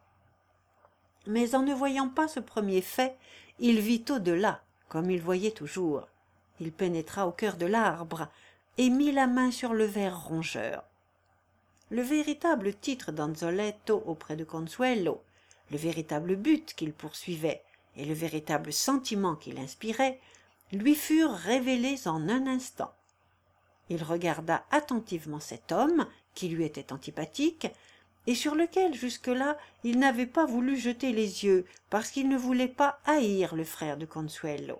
Mais en ne voyant pas ce premier fait, il vit au-delà, comme il voyait toujours. Il pénétra au cœur de l'arbre et mit la main sur le ver rongeur. Le véritable titre d'Anzoletto auprès de Consuelo, le véritable but qu'il poursuivait et le véritable sentiment qu'il inspirait, lui furent révélés en un instant. Il regarda attentivement cet homme, qui lui était antipathique, et sur lequel jusque-là il n'avait pas voulu jeter les yeux, parce qu'il ne voulait pas haïr le frère de Consuelo.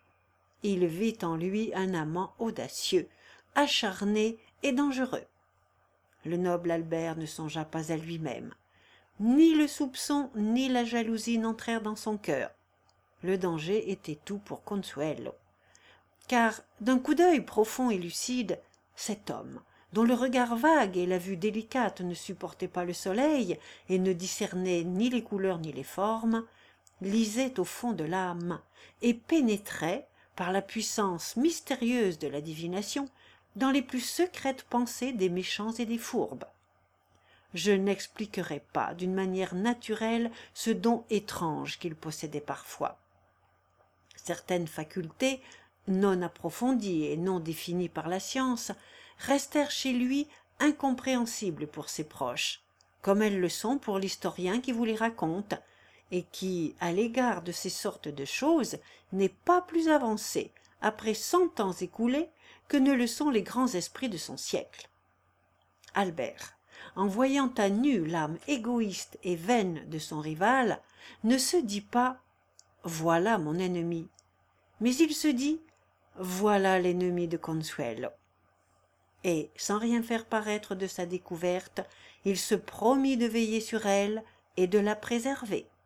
Il vit en lui un amant audacieux, acharné et dangereux. Le noble Albert ne songea pas à lui-même. Ni le soupçon ni la jalousie n'entrèrent dans son cœur. Le danger était tout pour Consuelo. Car, d'un coup d'œil profond et lucide, cet homme, dont le regard vague et la vue délicate ne supportaient pas le soleil et ne discernaient ni les couleurs ni les formes, lisait au fond de l'âme et pénétrait, par la puissance mystérieuse de la divination, dans les plus secrètes pensées des méchants et des fourbes. Je n'expliquerai pas d'une manière naturelle ce don étrange qu'il possédait parfois. Certaines facultés, non approfondies et non définies par la science, restèrent chez lui incompréhensibles pour ses proches, comme elles le sont pour l'historien qui vous les raconte, et qui, à l'égard de ces sortes de choses, n'est pas plus avancé, après 100 ans écoulés, que ne le sont les grands esprits de son siècle. Albert, en voyant à nu l'âme égoïste et vaine de son rival, ne se dit pas « voilà mon ennemi », mais il se dit « voilà l'ennemi de Consuelo ». Et, sans rien faire paraître de sa découverte, il se promit de veiller sur elle et de la préserver.